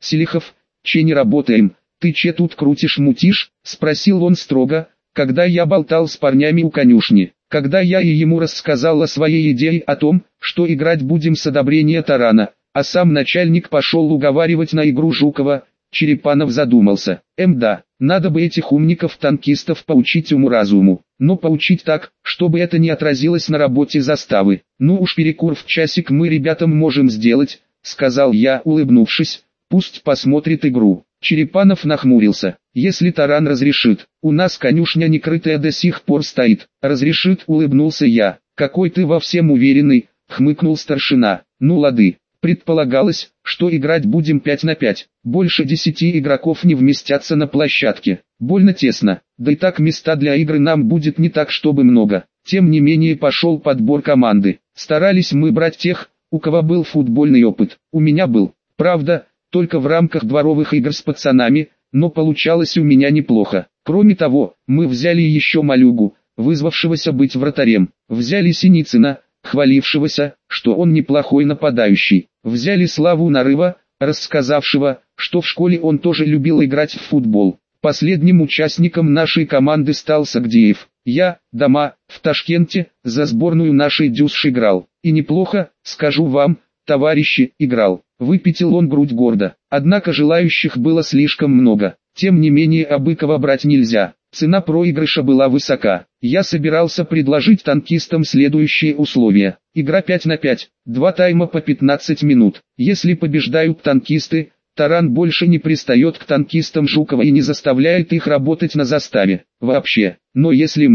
Селихов, че не работаем, ты че тут крутишь-мутишь?» – спросил он строго, когда я болтал с парнями у конюшни. Когда я и ему рассказал о своей идее о том, что играть будем с одобрения Тарана, а сам начальник пошел уговаривать на игру Жукова, Черепанов задумался. Да, надо бы этих умников-танкистов поучить уму-разуму, но поучить так, чтобы это не отразилось на работе заставы. «Ну уж перекур в часик мы ребятам можем сделать», — сказал я, улыбнувшись, «пусть посмотрит игру». Черепанов нахмурился. «Если Таран разрешит, у нас конюшня некрытая до сих пор стоит». «Разрешит», — улыбнулся я. «Какой ты во всем уверенный», — хмыкнул старшина. «Ну лады». Предполагалось, что играть будем 5 на 5. Больше 10 игроков не вместятся на площадке. Больно тесно. Да и так места для игры нам будет не так чтобы много. Тем не менее пошел подбор команды. Старались мы брать тех, у кого был футбольный опыт. У меня был. Правда, только в рамках дворовых игр с пацанами, но получалось у меня неплохо. Кроме того, мы взяли еще Малюгу, вызвавшегося быть вратарем. Взяли Синицына, хвалившегося, что он неплохой нападающий. Взяли Славу Нарыва, рассказавшего, что в школе он тоже любил играть в футбол. Последним участником нашей команды стал Сагдеев. Я, дома, в Ташкенте, за сборную нашей ДЮСШ играл. И неплохо, скажу вам, товарищи, играл. Выпятил он грудь гордо. Однако желающих было слишком много. Тем не менее Абыкова брать нельзя. Цена проигрыша была высока. Я собирался предложить танкистам следующие условия. Игра 5 на 5, 2 тайма по 15 минут. Если побеждают танкисты, Таран больше не пристает к танкистам Жукова и не заставляет их работать на заставе. Вообще. Но если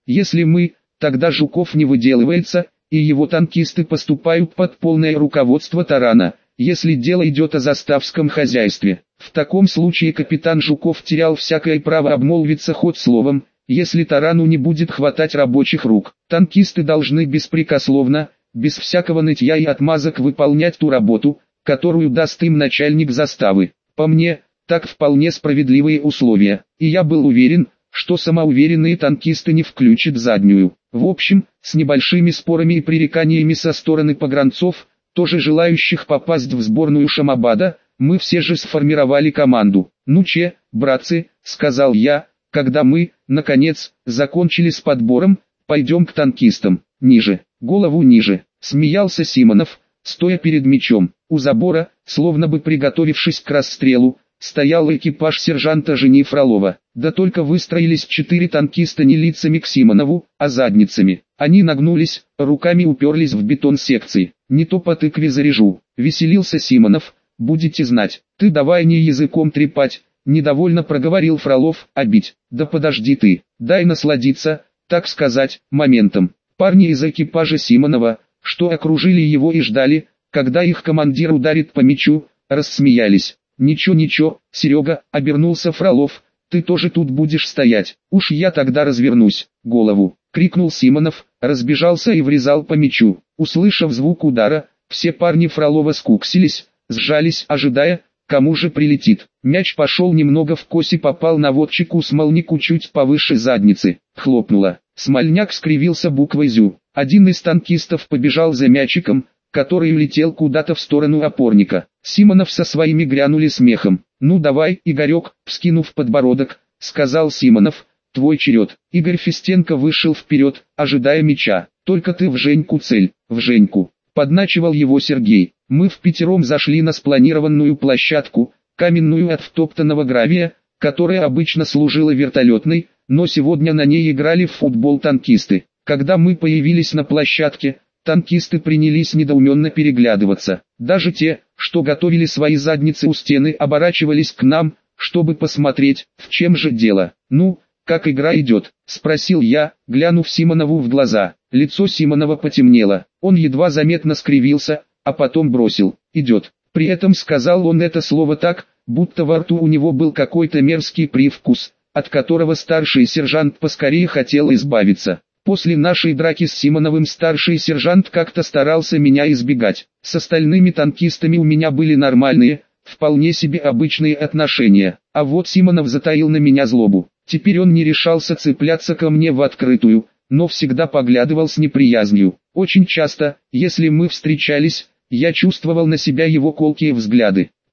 мы, тогда Жуков не выделывается, и его танкисты поступают под полное руководство Тарана, если дело идет о заставском хозяйстве. В таком случае капитан Жуков терял всякое право обмолвиться хоть словом, если Тарану не будет хватать рабочих рук. Танкисты должны беспрекословно, без всякого нытья и отмазок выполнять ту работу, которую даст им начальник заставы. По мне, так вполне справедливые условия, и я был уверен, что самоуверенные танкисты не включат заднюю. В общем, с небольшими спорами и пререканиями со стороны погранцов, тоже желающих попасть в сборную Шамабада, мы все же сформировали команду. «Ну че, братцы», — сказал я, когда мы, наконец, закончили с подбором, «пойдем к танкистам». «Ниже, голову ниже», — смеялся Симонов, стоя перед мячом. У забора, словно бы приготовившись к расстрелу, стоял экипаж сержанта Жени Фролова. Да только выстроились 4 танкиста не лицами к Симонову, а задницами. Они нагнулись, руками уперлись в бетон секции. «Не то по тыкве заряжу», — веселился Симонов. «Будете знать, ты давай не языком трепать», — недовольно проговорил Фролов. «А бить? Да подожди ты, дай насладиться, так сказать, моментом». Парни из экипажа Симонова, что окружили его и ждали, когда их командир ударит по мячу, рассмеялись. «Ничего, Серега», — обернулся Фролов, — «ты тоже тут будешь стоять, уж я тогда развернусь, голову», — крикнул Симонов, разбежался и врезал по мячу. Услышав звук удара, все парни Фролова скуксились, сжались, ожидая, кому же прилетит. Мяч пошел немного вкось и попал наводчику Смольнику чуть повыше задницы. Хлопнуло. Смольняк скривился буквой «Зю». Один из танкистов побежал за мячиком, который улетел куда-то в сторону опорника. Симонов со своими грянули смехом. «Ну давай, Игорек», вскинув подбородок, сказал Симонов, «твой черед». Игорь Фистенко вышел вперед, ожидая мяча. «Только ты в Женьку цель, в Женьку», подначивал его Сергей. Мы впятером зашли на спланированную площадку, каменную от втоптанного гравия, которая обычно служила вертолетной, но сегодня на ней играли в футбол танкисты. Когда мы появились на площадке, танкисты принялись недоуменно переглядываться. Даже те, что готовили свои задницы у стены, оборачивались к нам, чтобы посмотреть, в чем же дело. «Ну, как игра идет?» – спросил я, глянув Симонову в глаза. Лицо Симонова потемнело, он едва заметно скривился, а потом бросил: «Идет». При этом сказал он это слово так, будто во рту у него был какой-то мерзкий привкус, от которого старший сержант поскорее хотел избавиться. После нашей драки с Симоновым старший сержант как-то старался меня избегать. С остальными танкистами у меня были нормальные, вполне себе обычные отношения, а вот Симонов затаил на меня злобу. Теперь он не решался цепляться ко мне в открытую, но всегда поглядывал с неприязнью. Очень часто, если мы встречались, я чувствовал на себя его колкие взгляды.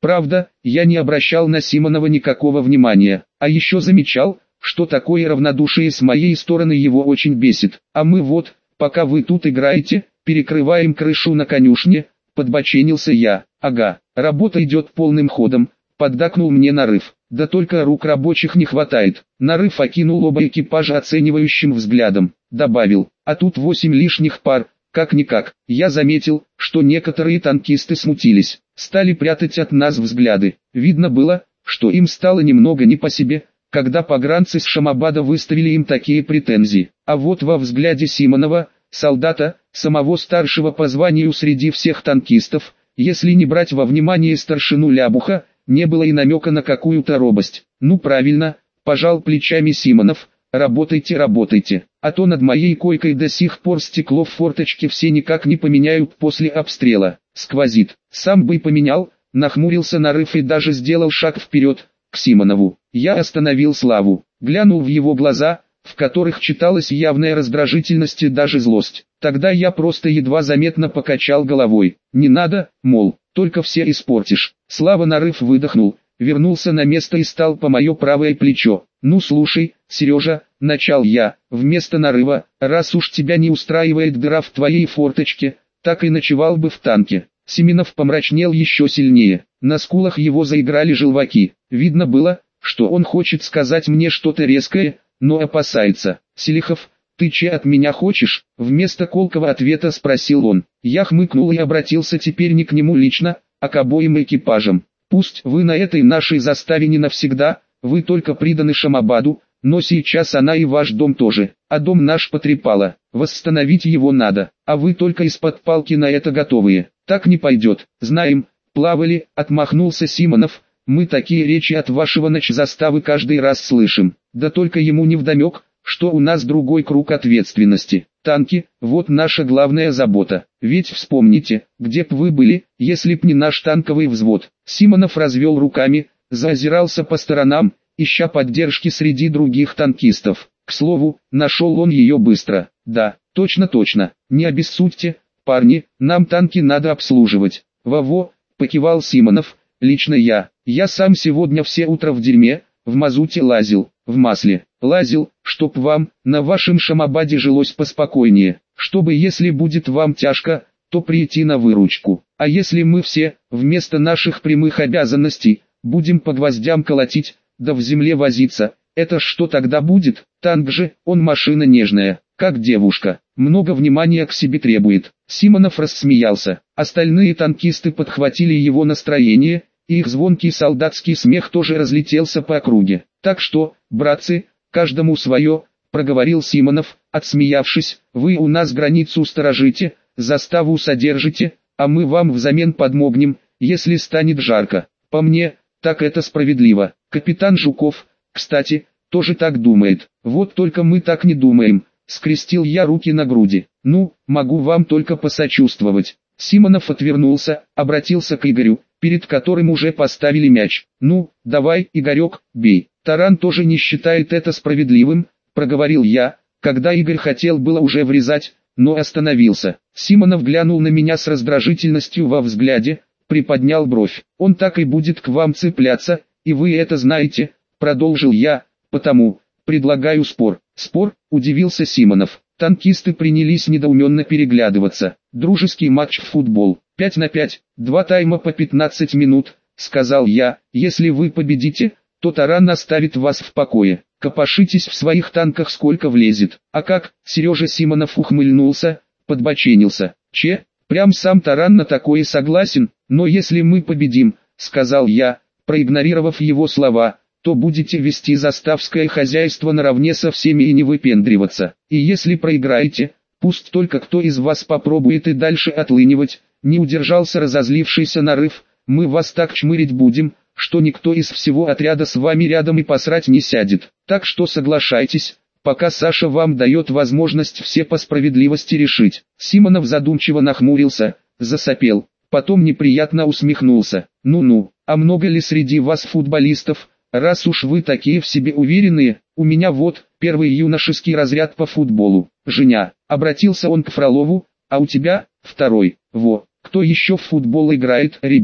Правда, я не обращал на Симонова никакого внимания, а еще замечал, что такое равнодушие с моей стороны его очень бесит. А мы вот, пока вы тут играете, перекрываем крышу на конюшне, подбоченился я. Ага, работа идет полным ходом, поддакнул мне Нарыв. Да только рук рабочих не хватает. Нарыв окинул оба экипажа оценивающим взглядом, добавил, а тут 8 лишних пар. Как-никак, я заметил, что некоторые танкисты смутились, стали прятать от нас взгляды. Видно было, что им стало немного не по себе, когда погранцы с Шамабада выставили им такие претензии. А вот во взгляде Симонова, солдата, самого старшего по званию среди всех танкистов, если не брать во внимание старшину Лябуха, не было и намека на какую-то робость. Ну правильно, пожал плечами Симонов. Работайте, работайте, а то над моей койкой до сих пор стекло в форточке все никак не поменяют после обстрела. Сквозит. Сам бы и поменял, нахмурился Нарыв и даже сделал шаг вперед, к Симонову. Я остановил Славу, глянул в его глаза, в которых читалась явная раздражительность и даже злость. Тогда я просто едва заметно покачал головой. Не надо, мол, только все испортишь. Слава Нарыв выдохнул, вернулся на место и стал по мое правое плечо. «Ну слушай, Сережа», — начал я, вместо Нарыва, «раз уж тебя не устраивает дыра в твоей форточке, так и ночевал бы в танке». Семенов помрачнел еще сильнее, на скулах его заиграли желваки. Видно было, что он хочет сказать мне что-то резкое, но опасается. «Селихов, ты че от меня хочешь?» Вместо колкого ответа спросил он. Я хмыкнул и обратился теперь не к нему лично, а к обоим экипажам. «Пусть вы на этой нашей заставе не навсегда, вы только приданы Шамабаду, но сейчас она и ваш дом тоже, а дом наш потрепало, восстановить его надо, а вы только из-под палки на это готовые. Так не пойдет, знаем, плавали», — отмахнулся Симонов, «мы такие речи от вашего начзаставы каждый раз слышим, да только ему невдомек, что у нас другой круг ответственности. Танки, вот наша главная забота, ведь вспомните, где б вы были, если б не наш танковый взвод». Симонов развел руками, заозирался по сторонам, ища поддержки среди других танкистов. К слову, нашел он ее быстро. «Да, точно, не обессудьте, парни, нам танки надо обслуживать». «Во-во», — покивал Симонов, «лично я сам сегодня все утро в дерьме, в мазуте лазил, в масле лазил, чтоб вам, на вашем Шамабаде жилось поспокойнее, чтобы если будет вам тяжко, то прийти на выручку. А если мы все, вместо наших прямых обязанностей, будем по гвоздям колотить, да в земле возиться, это что тогда будет? Танк же, он машина нежная, как девушка, много внимания к себе требует». Симонов рассмеялся, остальные танкисты подхватили его настроение, и их звонкий солдатский смех тоже разлетелся по округе. «Так что, братцы, каждому свое», — проговорил Симонов, отсмеявшись, «вы у нас границу сторожите, заставу содержите, а мы вам взамен подмогнем, если станет жарко. По мне, так это справедливо. Капитан Жуков, кстати, тоже так думает. Вот только мы так не думаем», — скрестил я руки на груди. «Ну, могу вам только посочувствовать». Симонов отвернулся, обратился к Игорю, перед которым уже поставили мяч. «Ну, давай, Игорек, бей». «Таран тоже не считает это справедливым», — проговорил я, когда Игорь хотел было уже врезать, но остановился. Симонов глянул на меня с раздражительностью во взгляде, приподнял бровь. «Он так и будет к вам цепляться, и вы это знаете», — продолжил я, «потому, предлагаю спор». «Спор?» — удивился Симонов. Танкисты принялись недоуменно переглядываться. «Дружеский матч в футбол, 5 на 5, 2 тайма по 15 минут», — сказал я. «Если вы победите, то Таран оставит вас в покое. Копошитесь в своих танках сколько влезет». «А как?» — Сережа Симонов ухмыльнулся, подбоченился. Прям сам Таран на такое согласен, но если мы победим», — сказал я, проигнорировав его слова, «то будете вести заставское хозяйство наравне со всеми и не выпендриваться. И если проиграете, пусть только кто из вас попробует и дальше отлынивать», — не удержался разозлившийся Нарыв, «мы вас так чмырить будем, что никто из всего отряда с вами рядом и посрать не сядет. Так что соглашайтесь, пока Саша вам дает возможность все по справедливости решить». Симонов задумчиво нахмурился, засопел, потом неприятно усмехнулся. «Ну-ну, а много ли среди вас футболистов, раз уж вы такие в себе уверенные? У меня вот, первый юношеский разряд по футболу, Женя», — обратился он к Фролову, «а у тебя, второй. Во, кто еще в футбол играет, ребят?»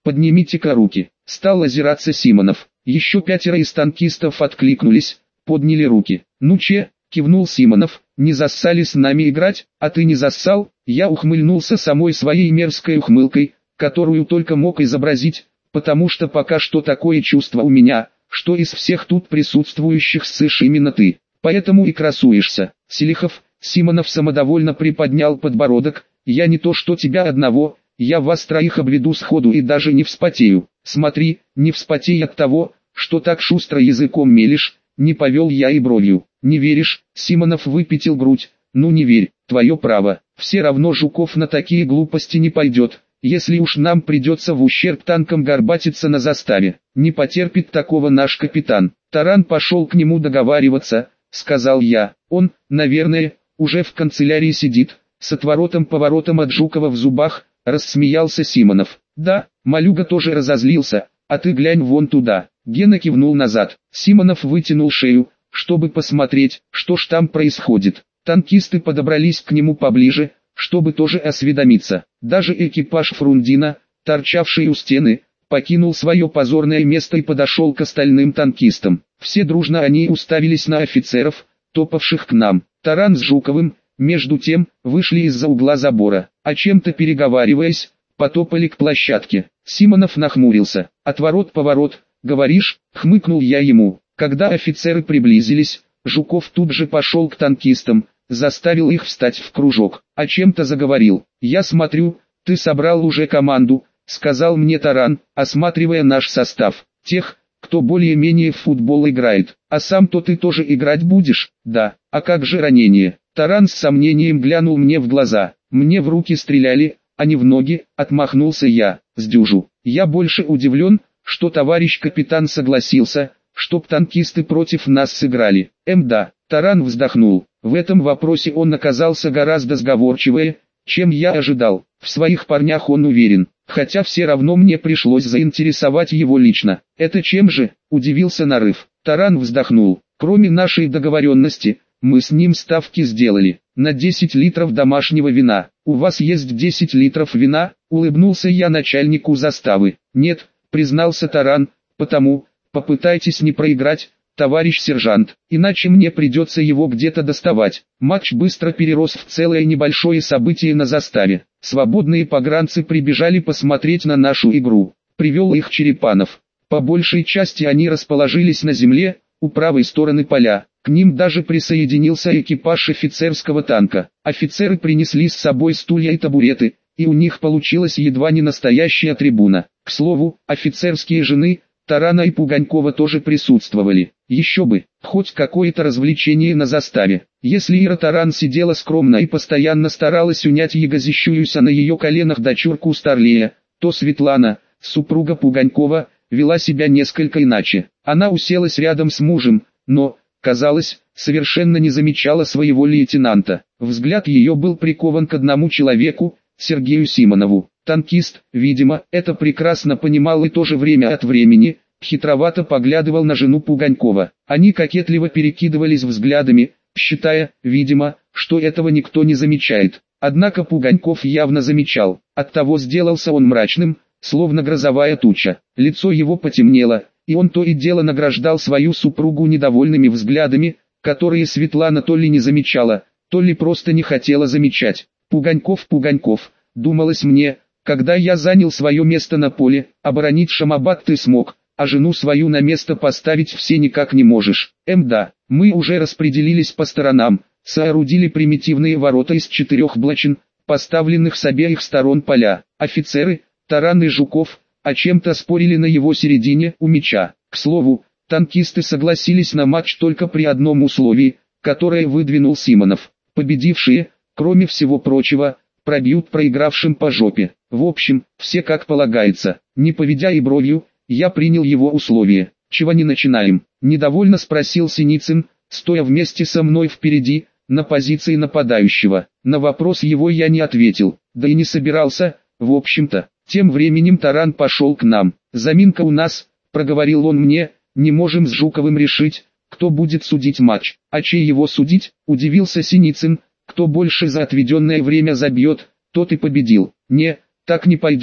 поднимите-ка руки. Стал озираться Симонов. Еще 5 из танкистов откликнулись, подняли руки. Ну че, кивнул Симонов, не зассали с нами играть, а ты не зассал? Я ухмыльнулся самой своей мерзкой ухмылкой, которую только мог изобразить, потому что пока что такое чувство у меня, что из всех тут присутствующих ссышь именно ты, поэтому и красуешься. Селихов, Симонов самодовольно приподнял подбородок, я не то что тебя одного, я вас троих обведу сходу и даже не вспотею. Смотри, не вспотей от того, что так шустро языком мелешь, не повел я и бровью. Не веришь? Симонов выпятил грудь. Ну не верь, твое право. Все равно Жуков на такие глупости не пойдет, если уж нам придется в ущерб танкам горбатиться на заставе. Не потерпит такого наш капитан. Таран пошел к нему договариваться, сказал я. Он, наверное, уже в канцелярии сидит, с отворотом-поворотом от Жукова в зубах, рассмеялся Симонов. Да, Малюга тоже разозлился, а ты глянь вон туда. Гена кивнул назад. Симонов вытянул шею, чтобы посмотреть, что ж там происходит. Танкисты подобрались к нему поближе, чтобы тоже осведомиться. Даже экипаж Фрундина, торчавший у стены, покинул свое позорное место и подошел к остальным танкистам. Все дружно они уставились на офицеров, топавших к нам. Таран с Жуковым, между тем, вышли из-за угла забора, о чем-то переговариваясь, потопали к площадке. Симонов нахмурился. Отворот-поворот, говоришь, хмыкнул я ему. Когда офицеры приблизились, Жуков тут же пошел к танкистам, заставил их встать в кружок, о чем-то заговорил. Я смотрю, ты собрал уже команду, сказал мне Таран, осматривая наш состав. Тех, кто более-менее в футбол играет. А сам-то ты тоже играть будешь? Да. А как же ранение? Таран с сомнением глянул мне в глаза. Мне в руки стреляли, а не в ноги, отмахнулся я, сдюжу. Я больше удивлен, что товарищ капитан согласился, чтоб танкисты против нас сыграли. Да, Таран вздохнул. В этом вопросе он оказался гораздо сговорчивее, чем я ожидал. В своих парнях он уверен, хотя все равно мне пришлось заинтересовать его лично. Это чем же? Удивился Нарыв. Таран вздохнул. Кроме нашей договоренности, мы с ним ставки сделали. На 10 литров домашнего вина. У вас есть 10 литров вина? Улыбнулся я начальнику заставы. Нет, признался Таран, потому, попытайтесь не проиграть, товарищ сержант, иначе мне придется его где-то доставать. Матч быстро перерос в целое небольшое событие на заставе. Свободные погранцы прибежали посмотреть на нашу игру. Привел их Черепанов. По большей части они расположились на земле, у правой стороны поля. К ним даже присоединился экипаж офицерского танка. Офицеры принесли с собой стулья и табуреты, и у них получилась едва не настоящая трибуна. К слову, офицерские жены Тарана и Пуганькова тоже присутствовали. Еще бы, хоть какое-то развлечение на заставе. Если Ира Таран сидела скромно и постоянно старалась унять ягозящуюся на ее коленах дочурку Старлея, то Светлана, супруга Пуганькова, вела себя несколько иначе. Она уселась рядом с мужем, но, казалось, совершенно не замечала своего лейтенанта. Взгляд ее был прикован к одному человеку, Сергею Симонову. Танкист, видимо, это прекрасно понимал и тоже время от времени, хитровато поглядывал на жену Пуганькова. Они кокетливо перекидывались взглядами, считая, видимо, что этого никто не замечает. Однако Пуганьков явно замечал, оттого сделался он мрачным, словно грозовая туча. Лицо его потемнело, и он то и дело награждал свою супругу недовольными взглядами, которые Светлана то ли не замечала, то ли просто не хотела замечать. Пуганьков, думалось мне, когда я занял свое место на поле, оборонить Шамабад ты смог, а жену свою на место поставить все никак не можешь. Да, мы уже распределились по сторонам, соорудили примитивные ворота из 4 блочин, поставленных с обеих сторон поля. Офицеры, Таран и Жуков, о чем-то спорили на его середине, у мяча. К слову, танкисты согласились на матч только при одном условии, которое выдвинул Симонов. Победившие, кроме всего прочего, пробьют проигравшим по жопе. В общем, все как полагается. Не поведя и бровью, я принял его условие. «Чего не начинаем?» – недовольно спросил Синицын, стоя вместе со мной впереди, на позиции нападающего. На вопрос его я не ответил, да и не собирался, в общем-то. Тем временем Таран пошел к нам. «Заминка у нас», – проговорил он мне, – «не можем с Жуковым решить, кто будет судить матч». «А чей его судить?» – удивился Синицын. «Кто больше за отведенное время забьет, тот и победил». «Не, так не пойдет»,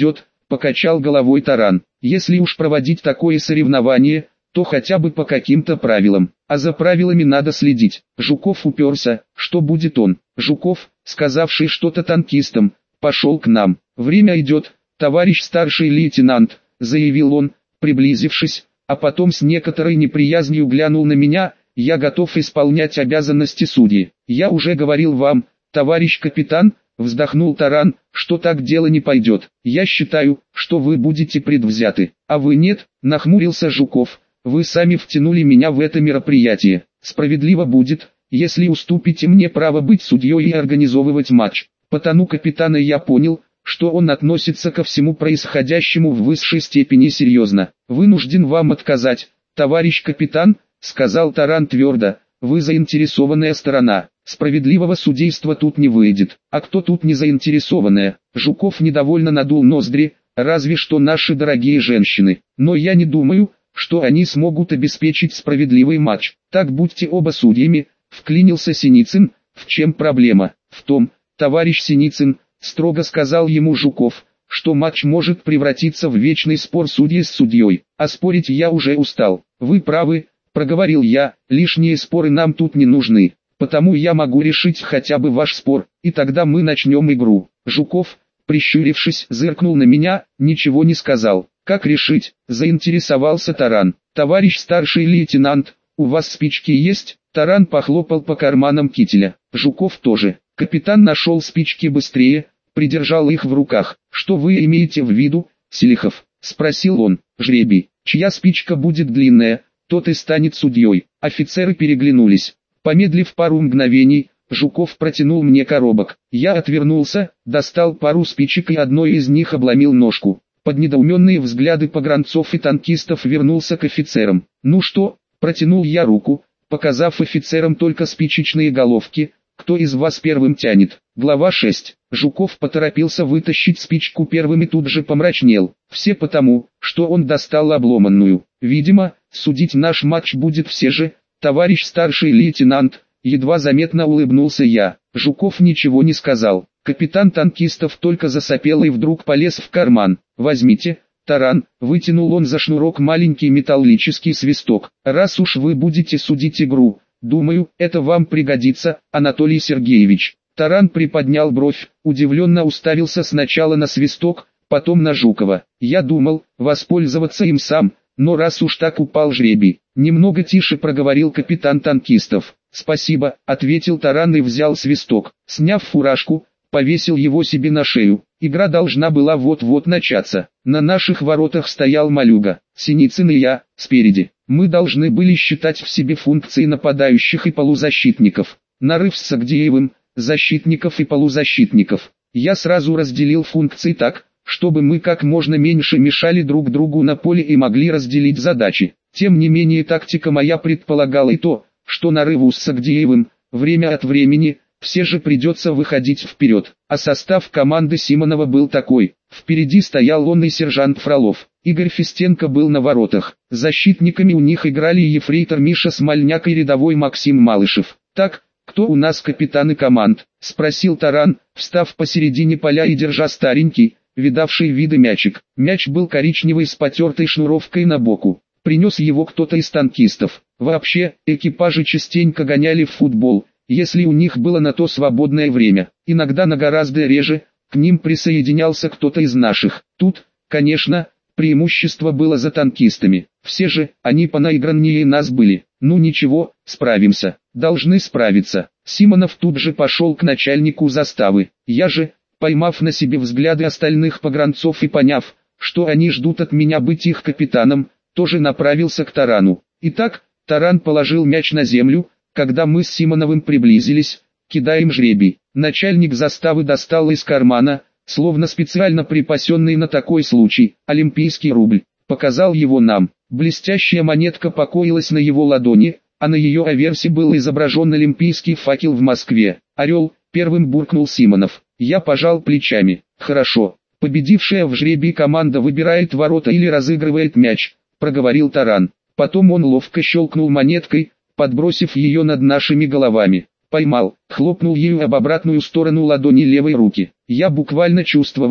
покачал головой Таран. Если уж проводить такое соревнование, то хотя бы по каким-то правилам, а за правилами надо следить. Жуков уперся, что будет он. Жуков, сказавший что-то танкистам, пошел к нам. Время идет, товарищ старший лейтенант, заявил он, приблизившись, а потом с некоторой неприязнью глянул на меня. Я готов исполнять обязанности судьи. Я уже говорил вам, товарищ капитан, вздохнул Таран, что так дело не пойдет. Я считаю, что вы будете предвзяты, а вы нет, нахмурился Жуков. Вы сами втянули меня в это мероприятие. Справедливо будет, если уступите мне право быть судьей и организовывать матч. По тону капитана я понял, что он относится ко всему происходящему в высшей степени серьезно. Вынужден вам отказать, товарищ капитан, сказал Таран твердо, вы заинтересованная сторона. Справедливого судейства тут не выйдет. А кто тут не заинтересованная? Жуков недовольно надул ноздри, разве что наши дорогие женщины. Но я не думаю, что они смогут обеспечить справедливый матч. Так будьте оба судьями, вклинился Синицын. В чем проблема? В том, товарищ Синицын, строго сказал ему Жуков, что матч может превратиться в вечный спор судьи с судьей. А спорить я уже устал. Вы правы, проговорил я, лишние споры нам тут не нужны. Потому я могу решить хотя бы ваш спор, и тогда мы начнем игру. Жуков, прищурившись, зыркнул на меня, ничего не сказал. Как решить? Заинтересовался Таран. Товарищ старший лейтенант, у вас спички есть? Таран похлопал по карманам кителя. Жуков тоже. Капитан нашел спички быстрее, придержал их в руках. Что вы имеете в виду, Селихов? Спросил он. Жребий. Чья спичка будет длинная, тот и станет судьей. Офицеры переглянулись. Помедлив пару мгновений, Жуков протянул мне коробок. Я отвернулся, достал пару спичек и одной из них обломил ножку. Под недоуменные взгляды погранцов и танкистов вернулся к офицерам. «Ну что?» – протянул я руку, показав офицерам только спичечные головки. «Кто из вас первым тянет?» Глава 6. Жуков поторопился вытащить спичку первым и тут же помрачнел. Все потому, что он достал обломанную. Видимо, судить наш матч будет все же. Товарищ старший лейтенант, едва заметно улыбнулся я. Жуков ничего не сказал. Капитан танкистов только засопел и вдруг полез в карман. «Возьмите, Таран», вытянул он за шнурок маленький металлический свисток. «Раз уж вы будете судить игру, думаю, это вам пригодится, Анатолий Сергеевич». Таран приподнял бровь, удивленно уставился сначала на свисток, потом на Жукова. Я думал, воспользоваться им сам, но раз уж так упал жребий. Немного тише проговорил капитан танкистов. «Спасибо», ответил Таран и взял свисток. Сняв фуражку, повесил его себе на шею. Игра должна была вот-вот начаться. На наших воротах стоял Малюга, Синицын и я, спереди. Мы должны были считать в себе функции нападающих и полузащитников. Нарыв с Сагдеевым, защитников и полузащитников. Я сразу разделил функции так, чтобы мы как можно меньше мешали друг другу на поле и могли разделить задачи. Тем не менее тактика моя предполагала и то, что нарыву с Сагдеевым, время от времени, все же придется выходить вперед. А состав команды Симонова был такой. Впереди стоял он и сержант Фролов. Игорь Фистенко был на воротах. Защитниками у них играли ефрейтор Миша Смольняк и рядовой Максим Малышев. «Так, кто у нас капитаны команд?» – спросил Таран, встав посередине поля и держа старенький, видавший виды мячик. Мяч был коричневый с потертой шнуровкой на боку. Принес его кто-то из танкистов. Вообще, экипажи частенько гоняли в футбол, если у них было на то свободное время. Иногда, но гораздо реже, к ним присоединялся кто-то из наших. Тут, конечно, преимущество было за танкистами. Все же, они понаиграннее нас были. Ну ничего, справимся. Должны справиться. Симонов тут же пошел к начальнику заставы. Я же, поймав на себе взгляды остальных погранцов и поняв, что они ждут от меня быть их капитаном, тоже направился к Тарану. Итак, Таран положил мяч на землю, когда мы с Симоновым приблизились, кидаем жребий. Начальник заставы достал из кармана, словно специально припасенный на такой случай, олимпийский рубль, показал его нам. Блестящая монетка покоилась на его ладони, а на ее аверсе был изображен олимпийский факел в Москве. «Орел», первым буркнул Симонов. Я пожал плечами. «Хорошо, победившая в жребии команда выбирает ворота или разыгрывает мяч», проговорил Таран. Потом он ловко щелкнул монеткой, подбросив ее над нашими головами. Поймал, хлопнул ею об обратную сторону ладони левой руки. Я буквально чувствовал,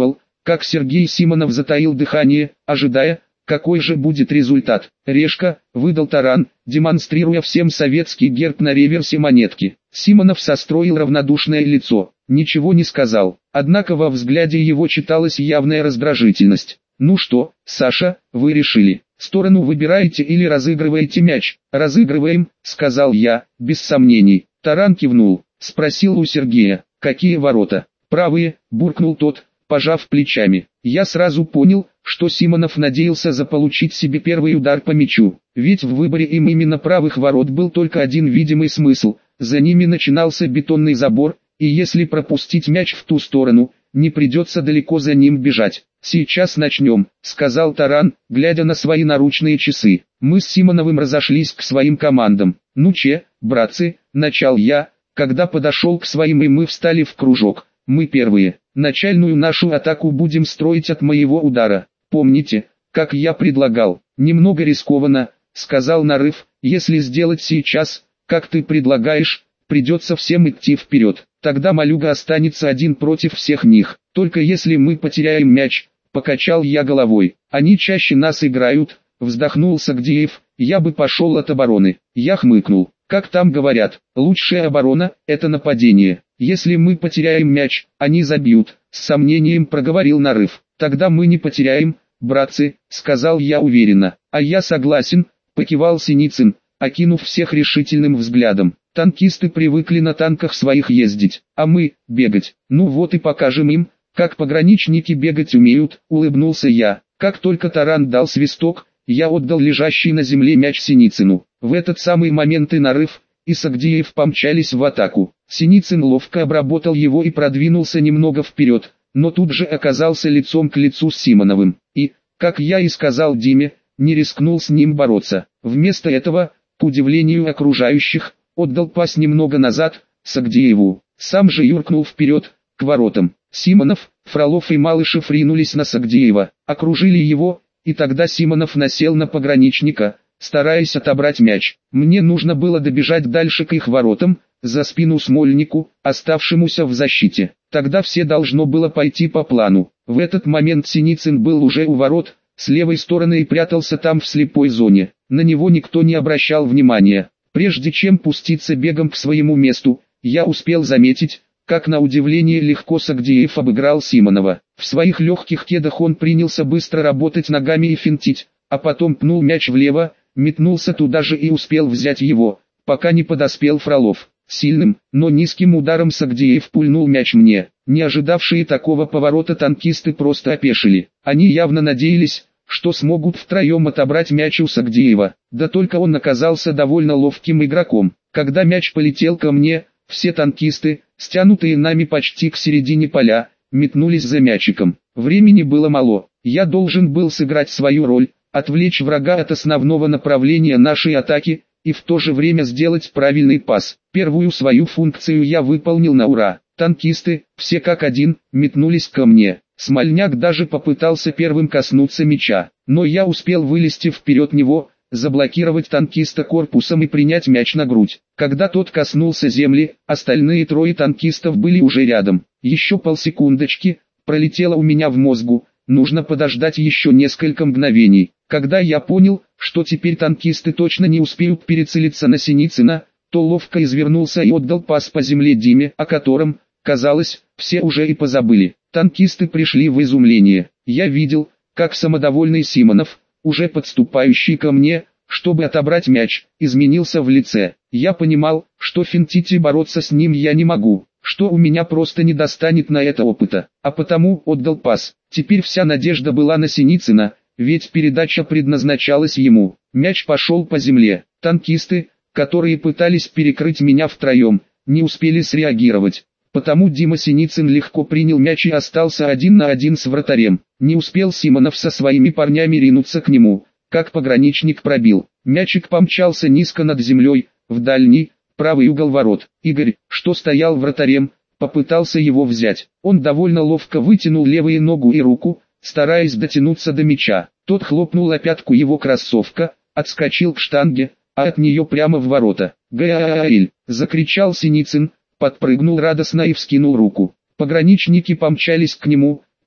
как Сергей Симонов затаил дыхание, ожидая, какой же будет результат. «Решка», — выдал Таран, демонстрируя всем советский герб на реверсе монетки. Симонов состроил равнодушное лицо, ничего не сказал, однако во взгляде его читалась явная раздражительность. «Ну что, Саша, вы решили, сторону выбираете или разыгрываете мяч?» «Разыгрываем», — сказал я, без сомнений. Таран кивнул, спросил у Сергея, «Какие ворота?» «Правые», — буркнул тот, пожав плечами. Я сразу понял, что Симонов надеялся заполучить себе первый удар по мячу, ведь в выборе им именно правых ворот был только один видимый смысл, за ними начинался бетонный забор, и если пропустить мяч в ту сторону, не придется далеко за ним бежать. «Сейчас начнем», — сказал Таран, глядя на свои наручные часы. Мы с Симоновым разошлись к своим командам. «Ну братцы», — начал я, когда подошел к своим и мы встали в кружок. «Мы первые. Начальную нашу атаку будем строить от моего удара. Помните, как я предлагал? Немного рискованно», — сказал Нарыв. «Если сделать сейчас, как ты предлагаешь, придется всем идти вперед. Тогда Малюга останется один против всех них. Только если мы потеряем мяч», — покачал я головой. «Они чаще нас играют», — вздохнул Сагдеев. «Я бы пошел от обороны». Я хмыкнул. «Как там говорят, лучшая оборона — это нападение. Если мы потеряем мяч, они забьют», — с сомнением проговорил Нарыв. «Тогда мы не потеряем, братцы», — сказал я уверенно. «А я согласен», — покивал Синицын, окинув всех решительным взглядом. «Танкисты привыкли на танках своих ездить, а мы — бегать. Ну вот и покажем им, как пограничники бегать умеют», — улыбнулся я. Как только Таран дал свисток, я отдал лежащий на земле мяч Синицыну. В этот самый момент и Нарыв, и Сагдеев помчались в атаку. Синицын ловко обработал его и продвинулся немного вперед, но тут же оказался лицом к лицу с Симоновым. И, как я и сказал Диме, не рискнул с ним бороться. Вместо этого, к удивлению окружающих, отдал пас немного назад, Сагдееву. Сам же юркнул вперед, к воротам. Симонов, Фролов и Малышев ринулись на Сагдеева, окружили его, и тогда Симонов насел на пограничника, стараясь отобрать мяч. Мне нужно было добежать дальше к их воротам, за спину Смольнику, оставшемуся в защите. Тогда все должно было пойти по плану. В этот момент Синицын был уже у ворот, с левой стороны и прятался там в слепой зоне. На него никто не обращал внимания. Прежде чем пуститься бегом к своему месту, я успел заметить, как на удивление легко Сагдеев обыграл Симонова. В своих легких кедах он принялся быстро работать ногами и финтить, а потом пнул мяч влево, метнулся туда же и успел взять его, пока не подоспел Фролов. Сильным, но низким ударом Сагдеев пульнул мяч мне. Не ожидавшие такого поворота танкисты просто опешили. Они явно надеялись, что смогут втроем отобрать мяч у Сагдеева. Да только он оказался довольно ловким игроком. Когда мяч полетел ко мне, все танкисты, стянутые нами почти к середине поля, метнулись за мячиком. Времени было мало. Я должен был сыграть свою роль, отвлечь врага от основного направления нашей атаки, и в то же время сделать правильный пас. Первую свою функцию я выполнил на ура. Танкисты, все как один, метнулись ко мне. Смольняк даже попытался первым коснуться мяча, но я успел вылезти вперед него, заблокировать танкиста корпусом и принять мяч на грудь. Когда тот коснулся земли, остальные трое танкистов были уже рядом. Еще полсекундочки, пролетело у меня в мозгу, нужно подождать еще несколько мгновений. Когда я понял, что теперь танкисты точно не успеют перецелиться на Синицына, то ловко извернулся и отдал пас по земле Диме, о котором, казалось, все уже и позабыли. Танкисты пришли в изумление. Я видел, как самодовольный Симонов, уже подступающий ко мне, чтобы отобрать мяч, изменился в лице. Я понимал, что финтить и бороться с ним я не могу, что у меня просто не достанет на это опыта, а потому отдал пас. Теперь вся надежда была на Синицына, ведь передача предназначалась ему. Мяч пошел по земле. Танкисты, которые пытались перекрыть меня втроем, не успели среагировать. Потому Дима Синицын легко принял мяч и остался 1 на 1 с вратарем. Не успел Симонов со своими парнями ринуться к нему, как пограничник пробил. Мячик помчался низко над землей, в дальний, правый угол ворот. Игорь, что стоял вратарем, попытался его взять. Он довольно ловко вытянул левую ногу и руку, стараясь дотянуться до мяча. Тот хлопнул о пятку его кроссовка, отскочил к штанге, а от нее прямо в ворота. «Гаэль!» — закричал Синицын, подпрыгнул радостно и вскинул руку. Пограничники помчались к нему,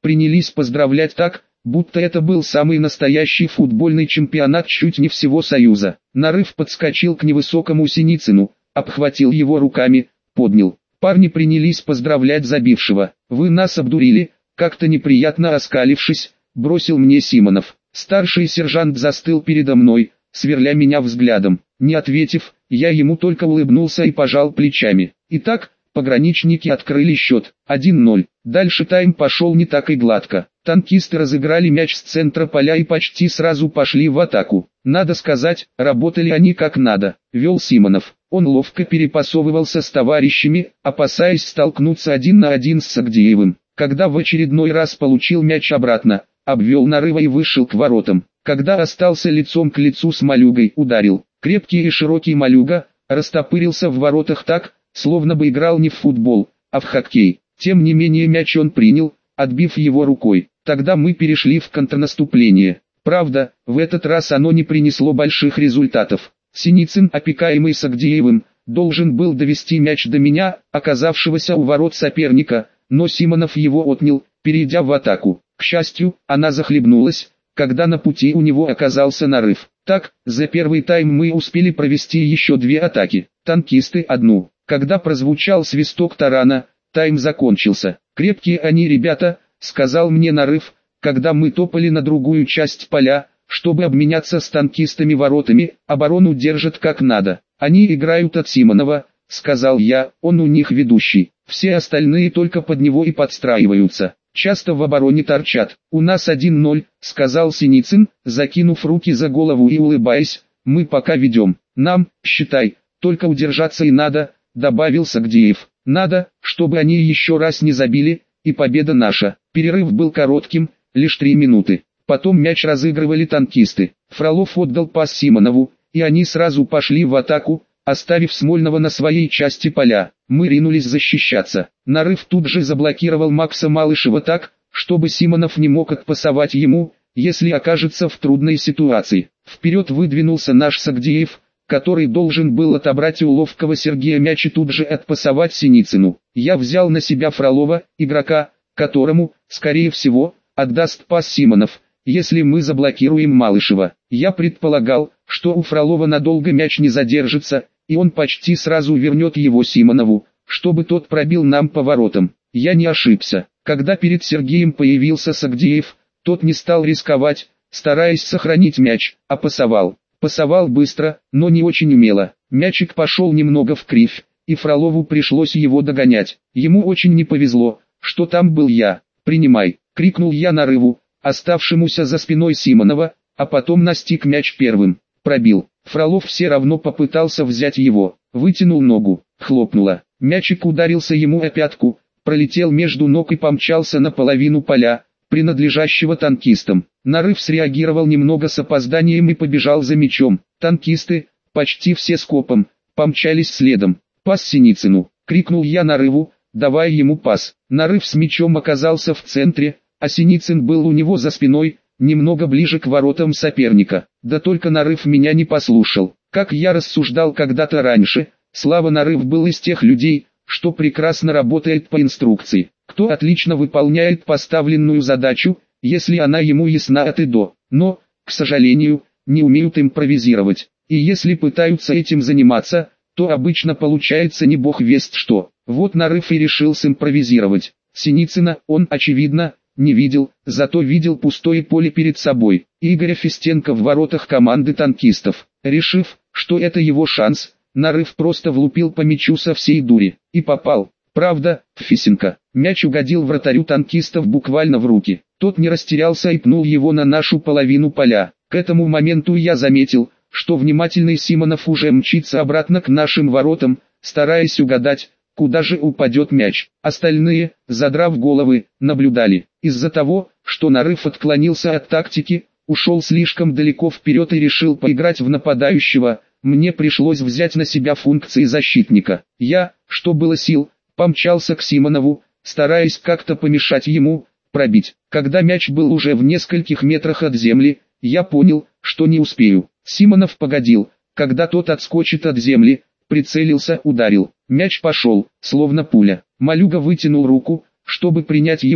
принялись поздравлять так, будто это был самый настоящий футбольный чемпионат чуть не всего Союза. Нарыв подскочил к невысокому Синицыну, обхватил его руками, поднял. Парни принялись поздравлять забившего. «Вы нас обдурили», как-то неприятно оскалившись, бросил мне Симонов. Старший сержант застыл передо мной, сверля меня взглядом. Не ответив, я ему только улыбнулся и пожал плечами. Итак, пограничники открыли счет, 1-0. Дальше тайм пошел не так и гладко. Танкисты разыграли мяч с центра поля и почти сразу пошли в атаку. Надо сказать, работали они как надо. Вел Симонов. Он ловко перепасовывался с товарищами, опасаясь столкнуться 1 на 1 с Сагдеевым. Когда в очередной раз получил мяч обратно, обвел Нарыва и вышел к воротам. Когда остался лицом к лицу с Малюгой, ударил. Крепкий и широкий Малюга растопырился в воротах так, словно бы играл не в футбол, а в хоккей. Тем не менее мяч он принял, отбив его рукой. Тогда мы перешли в контрнаступление. Правда, в этот раз оно не принесло больших результатов. Синицын, опекаемый Сагдеевым, должен был довести мяч до меня, оказавшегося у ворот соперника, но Симонов его отнял, перейдя в атаку. К счастью, она захлебнулась, когда на пути у него оказался Нарыв. Так, за первый тайм мы успели провести еще 2 атаки, танкисты одну. Когда прозвучал свисток тарана, тайм закончился. «Крепкие они ребята», — сказал мне Нарыв, когда мы топали на другую часть поля, чтобы обменяться с танкистами воротами, оборону держат как надо. «Они играют от Симонова», — сказал я, — «он у них ведущий, все остальные только под него и подстраиваются. Часто в обороне торчат. У нас 1-0, сказал Синицын, закинув руки за голову и улыбаясь, мы пока ведем. Нам, считай, только удержаться и надо, добавил Сагдеев. Надо, чтобы они еще раз не забили, и победа наша. Перерыв был коротким, лишь 3 минуты. Потом мяч разыгрывали танкисты. Фролов отдал пас Симонову, и они сразу пошли в атаку, оставив Смольного на своей части поля. Мы ринулись защищаться. Нарыв тут же заблокировал Макса Малышева так, чтобы Симонов не мог отпасовать ему, если окажется в трудной ситуации. Вперед выдвинулся наш Сагдеев, который должен был отобрать у ловкого Сергея мяч и тут же отпасовать Синицыну. Я взял на себя Фролова, игрока, которому, скорее всего, отдаст пас Симонов, если мы заблокируем Малышева. Я предполагал, что у Фролова надолго мяч не задержится, и он почти сразу вернет его Симонову, чтобы тот пробил нам по воротам. Я не ошибся. Когда перед Сергеем появился Сагдеев, тот не стал рисковать, стараясь сохранить мяч, а пасовал. Пасовал быстро, но не очень умело. Мячик пошел немного вкривь, и Фролову пришлось его догонять. Ему очень не повезло, что там был я. «Принимай», — крикнул я Нарыву, оставшемуся за спиной Симонова, а потом настиг мяч первым. Пробил. Фролов все равно попытался взять его. Вытянул ногу. Хлопнуло. Мячик ударился ему о пятку, пролетел между ног и помчался на половину поля, принадлежащего танкистам. Нарыв среагировал немного с опозданием и побежал за мячом. Танкисты, почти все скопом, помчались следом. «Пас Синицыну!» — крикнул я Нарыву, давая ему пас. Нарыв с мячом оказался в центре, а Синицын был у него за спиной, немного ближе к воротам соперника. Да только Нарыв меня не послушал. Как я рассуждал когда-то раньше, Слава Нарыв был из тех людей, что прекрасно работает по инструкции. Кто отлично выполняет поставленную задачу, если она ему ясна от и до. Но, к сожалению, не умеют импровизировать. И если пытаются этим заниматься, то обычно получается не бог весть что. Вот Нарыв и решил симпровизировать. Синицына он, очевидно, не видел, зато видел пустое поле перед собой. Игоря Фистенко в воротах команды танкистов. Решив, что это его шанс, Нарыв просто влупил по мячу со всей дури. И попал. Правда, в Фисенко. Мяч угодил вратарю танкистов буквально в руки. Тот не растерялся и пнул его на нашу половину поля. К этому моменту я заметил, что внимательный Симонов уже мчится обратно к нашим воротам, стараясь угадать, куда же упадет мяч. Остальные, задрав головы, наблюдали. Из-за того, что Нарыв отклонился от тактики, ушел слишком далеко вперед и решил поиграть в нападающего, мне пришлось взять на себя функции защитника. Я, что было сил, помчался к Симонову, стараясь как-то помешать ему пробить. Когда мяч был уже в нескольких метрах от земли, я понял, что не успею. Симонов погодил, когда тот отскочит от земли, прицелился, ударил. Мяч пошел, словно пуля. Малюга вытянул руку, чтобы принять его,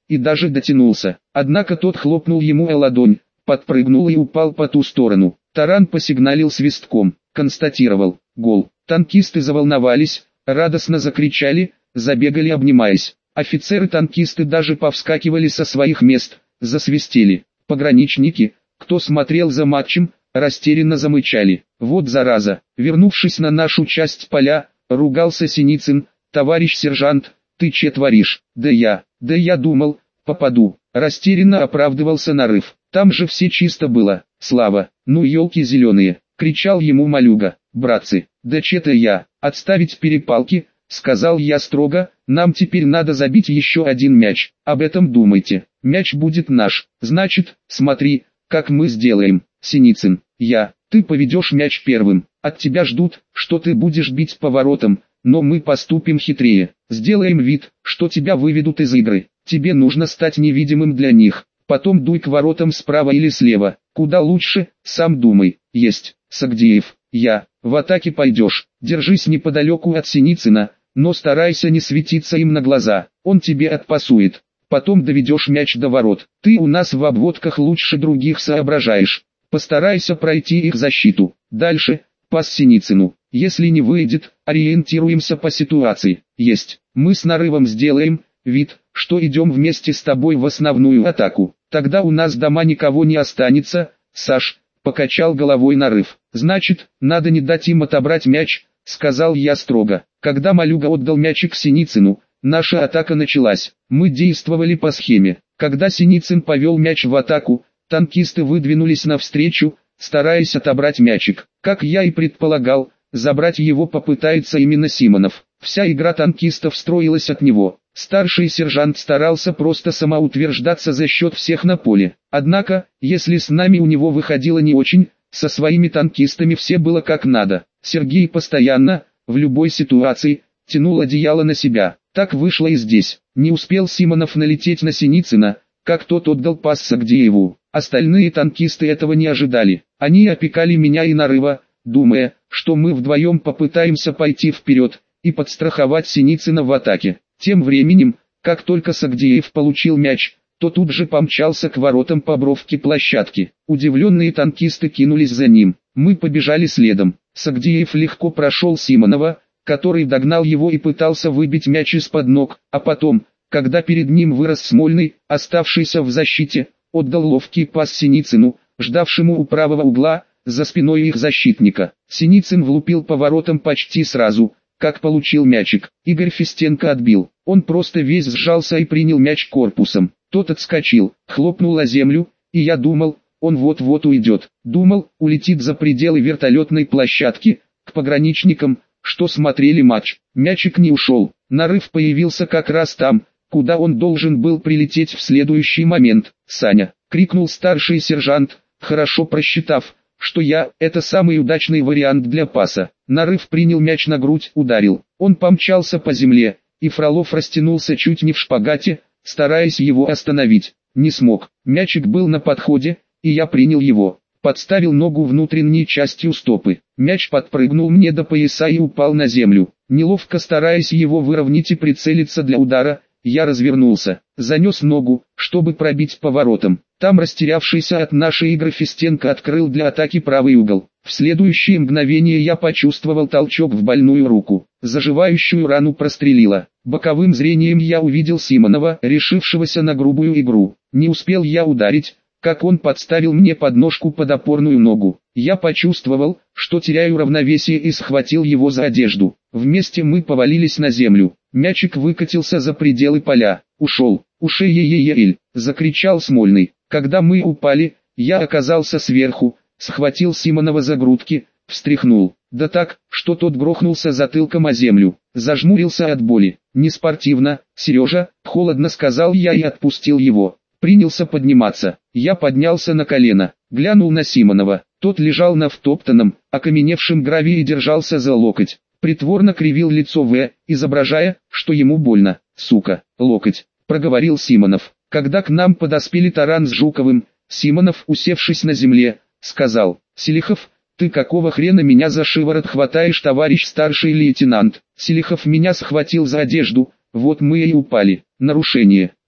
и даже дотянулся. Однако тот хлопнул ему о ладонь, подпрыгнул и упал по ту сторону. Таран посигналил свистком, констатировал: гол. Танкисты заволновались, радостно закричали, забегали обнимаясь. Офицеры-танкисты даже повскакивали со своих мест, засвистели. Пограничники, кто смотрел за матчем, растерянно замычали. Вот зараза. Вернувшись на нашу часть поля, ругался Синицын: товарищ сержант, ты че творишь? Да я думал, попаду. Растерянно оправдывался Нарыв. Там же все чисто было. Слава, ну елки зеленые, кричал ему Малюга. Братцы, да че-то я, отставить перепалки, сказал я строго, нам теперь надо забить еще один мяч. Об этом думайте. Мяч будет наш. Значит, смотри, как мы сделаем. Синицын: ты поведешь мяч первым. От тебя ждут, что ты будешь бить поворотом, но мы поступим хитрее. Сделаем вид, что тебя выведут из игры. Тебе нужно стать невидимым для них. Потом дуй к воротам справа или слева. Куда лучше, сам думай. Есть. Сагдеев: в атаке пойдешь. Держись неподалеку от Синицына, но старайся не светиться им на глаза. Он тебе отпасует. Потом доведешь мяч до ворот. Ты у нас в обводках лучше других соображаешь. Постарайся пройти их защиту. Дальше пас Синицыну. Если не выйдет, ориентируемся по ситуации. Есть. Мы с Нарывом сделаем вид, что идем вместе с тобой в основную атаку. Тогда у нас дома никого не останется. Саш, покачал головой Нарыв. Значит, надо не дать им отобрать мяч, сказал я строго. Когда Малюга отдал мячик Синицыну, наша атака началась. Мы действовали по схеме. Когда Синицын повел мяч в атаку, танкисты выдвинулись навстречу, стараясь отобрать мячик. Как я и предполагал, забрать его попытается именно Симонов. Вся игра танкистов строилась от него. Старший сержант старался просто самоутверждаться за счет всех на поле. Однако, если с нами у него выходило не очень, со своими танкистами все было как надо. Сергей постоянно, в любой ситуации, тянул одеяло на себя. Так вышло и здесь. Не успел Симонов налететь на Синицына, как тот отдал пас Сагдееву. Остальные танкисты этого не ожидали. Они опекали меня и Нарыва, думая, что мы вдвоем попытаемся пойти вперед и подстраховать Синицына в атаке. Тем временем, как только Сагдеев получил мяч, то тут же помчался к воротам по бровке площадки. Удивленные танкисты кинулись за ним. Мы побежали следом. Сагдеев легко прошел Симонова, который догнал его и пытался выбить мяч из-под ног, а потом, когда перед ним вырос Смольный, оставшийся в защите, отдал ловкий пас Синицыну, ждавшему у правого угла, за спиной их защитника. Синицын влупил по воротам почти сразу, как получил мячик. Игорь Фистенко отбил. Он просто весь сжался и принял мяч корпусом. Тот отскочил, хлопнул о землю, и я думал, он вот-вот уйдет. Думал, улетит за пределы вертолетной площадки, к пограничникам, что смотрели матч. Мячик не ушел. Нарыв появился как раз там, куда он должен был прилететь в следующий момент. «Саня!» — крикнул старший сержант, хорошо просчитав, что это самый удачный вариант для паса. Нарыв принял мяч на грудь, ударил. Он помчался по земле, и Фролов растянулся чуть не в шпагате, стараясь его остановить. Не смог. Мячик был на подходе, и я принял его. Подставил ногу внутренней частью стопы. Мяч подпрыгнул мне до пояса и упал на землю. Неловко стараясь его выровнять и прицелиться для удара, я развернулся, занес ногу, чтобы пробить поворотом. Там растерявшийся от нашей игры Фистенко открыл для атаки правый угол. В следующее мгновение я почувствовал толчок в больную руку. Заживающую рану прострелило. Боковым зрением я увидел Симонова, решившегося на грубую игру. Не успел я ударить, как он подставил мне подножку под опорную ногу. Я почувствовал, что теряю равновесие и схватил его за одежду. Вместе мы повалились на землю. Мячик выкатился за пределы поля. «Ушел! Ушей-е-е-ель!» — закричал Смольный. Когда мы упали, я оказался сверху, схватил Симонова за грудки, встряхнул. Да так, что тот грохнулся затылком о землю. Зажмурился от боли. «Не спортивно, Сережа», — холодно сказал я и отпустил его. Принялся подниматься. Я поднялся на колено, глянул на Симонова. Тот лежал на втоптанном, окаменевшем гравии и держался за локоть. Притворно кривил лицо изображая, что ему больно. «Сука, локоть», — проговорил Симонов. Когда к нам подоспели Таран с Жуковым, Симонов, усевшись на земле, сказал: «Селихов, ты какого хрена меня за шиворот хватаешь, товарищ старший лейтенант?» Селихов меня схватил за одежду, вот мы и упали. Нарушение.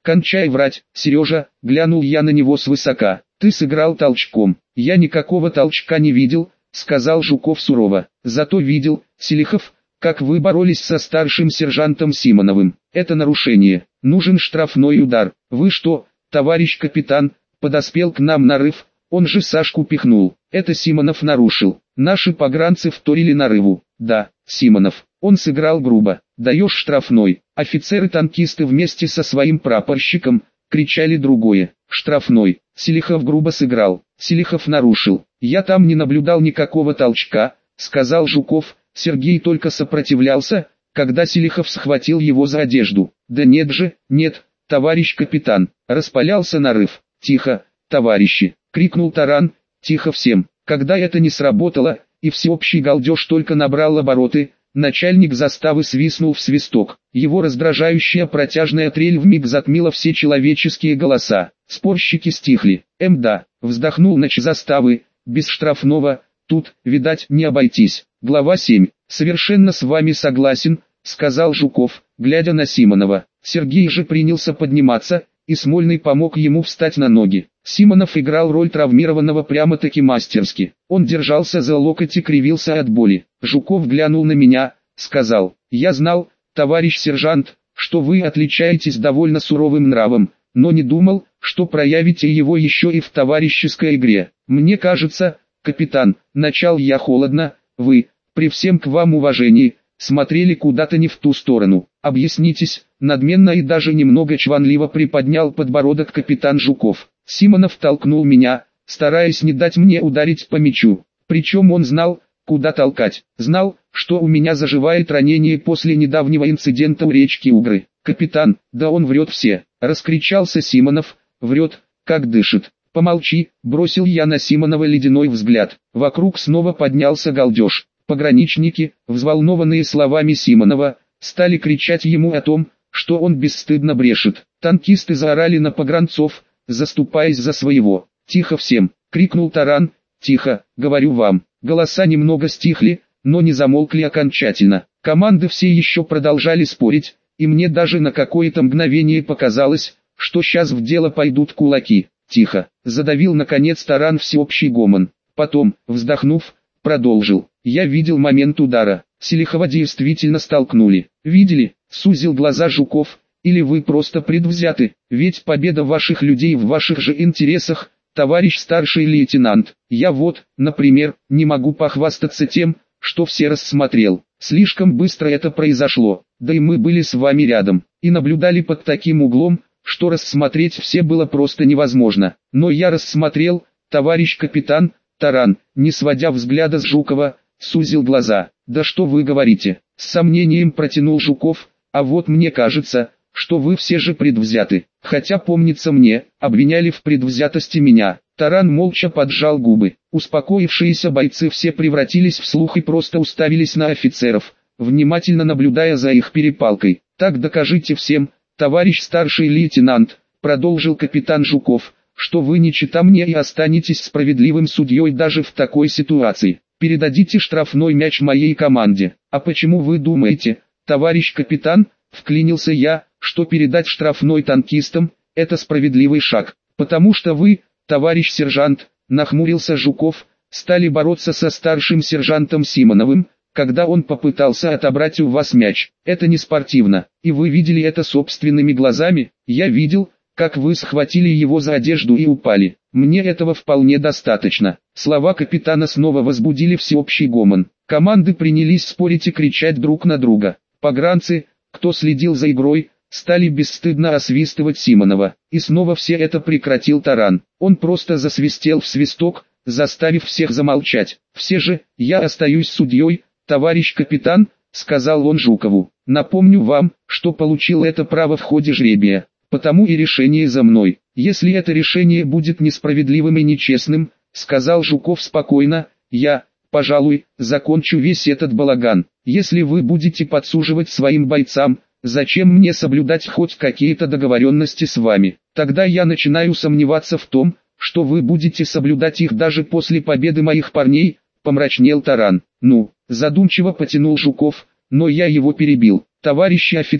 Кончай врать, Сережа, глянул я на него свысока. Ты сыграл толчком. Я никакого толчка не видел, сказал Жуков сурово. Зато видел, Селихов, как вы боролись со старшим сержантом Симоновым. Это нарушение. Нужен штрафной удар. Вы что, товарищ капитан, подоспел к нам нарыв, он же Сашку пихнул. Это Симонов нарушил. Наши погранцы вторили нарыву. Да, Симонов. Он сыграл грубо. Даешь штрафной. Офицеры-танкисты вместе со своим прапорщиком кричали другое. Штрафной. Селихов грубо сыграл. Селихов нарушил. Я там не наблюдал никакого толчка, сказал Жуков. Сергей только сопротивлялся, когда Селихов схватил его за одежду. Да нет же, нет, товарищ капитан. Распалялся нарыв. Тихо, товарищи, крикнул Таран. Тихо всем. Когда это не сработало, и всеобщий галдеж только набрал обороты, начальник заставы свистнул в свисток. Его раздражающая протяжная трель вмиг затмила все человеческие голоса. Спорщики стихли. Да, вздохнул нач заставы, без штрафного, тут, видать, не обойтись. Глава 7. Совершенно с вами согласен, сказал Жуков, глядя на Симонова. Сергей же принялся подниматься, и Смольный помог ему встать на ноги. Симонов играл роль травмированного прямо-таки мастерски. Он держался за локоть и кривился от боли. Жуков глянул на меня, сказал: «Я знал, товарищ сержант, что вы отличаетесь довольно суровым нравом, но не думал, что проявите его еще и в товарищеской игре. Мне кажется, капитан, начал я холодно, вы, при всем к вам уважении, смотрели куда-то не в ту сторону. Объяснитесь», надменно и даже немного чванливо приподнял подбородок капитан Жуков. Симонов толкнул меня, стараясь не дать мне ударить по мячу. Причем он знал, куда толкать. Знал, что у меня заживает ранение после недавнего инцидента у речки Угры. «Капитан, да он врет все!» — раскричался Симонов. «Врет, как дышит». «Помолчи», — бросил я на Симонова ледяной взгляд. Вокруг снова поднялся галдеж. Пограничники, взволнованные словами Симонова, стали кричать ему о том, что он бесстыдно брешет. Танкисты заорали на погранцов, заступаясь за своего. «Тихо всем!» — крикнул Таран. «Тихо, говорю вам». Голоса немного стихли, но не замолкли окончательно. Команды все еще продолжали спорить, и мне даже на какое-то мгновение показалось, что сейчас в дело пойдут кулаки. «Тихо!» — задавил наконец Таран всеобщий гомон. Потом, вздохнув, продолжил. «Я видел момент удара. Селихова действительно столкнули». «Видели?» — сузил глаза Жуков. «Или вы просто предвзяты? Ведь победа ваших людей в ваших же интересах, товарищ старший лейтенант. Я вот, например, не могу похвастаться тем, что все рассмотрел. Слишком быстро это произошло, да и мы были с вами рядом, и наблюдали под таким углом, что рассмотреть все было просто невозможно. Но я рассмотрел, товарищ капитан». Таран, не сводя взгляда с Жукова, сузил глаза. «Да что вы говорите?» — с сомнением протянул Жуков. «А вот мне кажется, что вы все же предвзяты. Хотя, помнится мне, обвиняли в предвзятости меня». Таран молча поджал губы. Успокоившиеся бойцы все превратились в слух и просто уставились на офицеров, внимательно наблюдая за их перепалкой. «Так докажите всем, товарищ старший лейтенант», — продолжил капитан Жуков, «что вы не чета мне и останетесь справедливым судьей даже в такой ситуации. Передадите штрафной мяч моей команде». «А почему вы думаете, товарищ капитан?» — вклинился я, «что передать штрафной танкистам — это справедливый шаг? Потому что вы, товарищ сержант», — нахмурился Жуков, «стали бороться со старшим сержантом Симоновым, когда он попытался отобрать у вас мяч. Это не спортивно, и вы видели это собственными глазами». «Я видел, как вы схватили его за одежду и упали. Мне этого вполне достаточно». Слова капитана снова возбудили всеобщий гомон. Команды принялись спорить и кричать друг на друга. Погранцы, кто следил за игрой, стали бесстыдно освистывать Симонова. И снова все это прекратил Таран. Он просто засвистел в свисток, заставив всех замолчать. «Все же, я остаюсь судьей, товарищ капитан», — сказал он Жукову. «Напомню вам, что получил это право в ходе жребия. Потому и решение за мной. Если это решение будет несправедливым и нечестным, — сказал Жуков спокойно, — я, пожалуй, закончу весь этот балаган. Если вы будете подсуживать своим бойцам, зачем мне соблюдать хоть какие-то договоренности с вами? Тогда я начинаю сомневаться в том, что вы будете соблюдать их даже после победы моих парней», — помрачнел Таран. «Ну», — задумчиво потянул Жуков, но я его перебил. «Товарищи офицеры,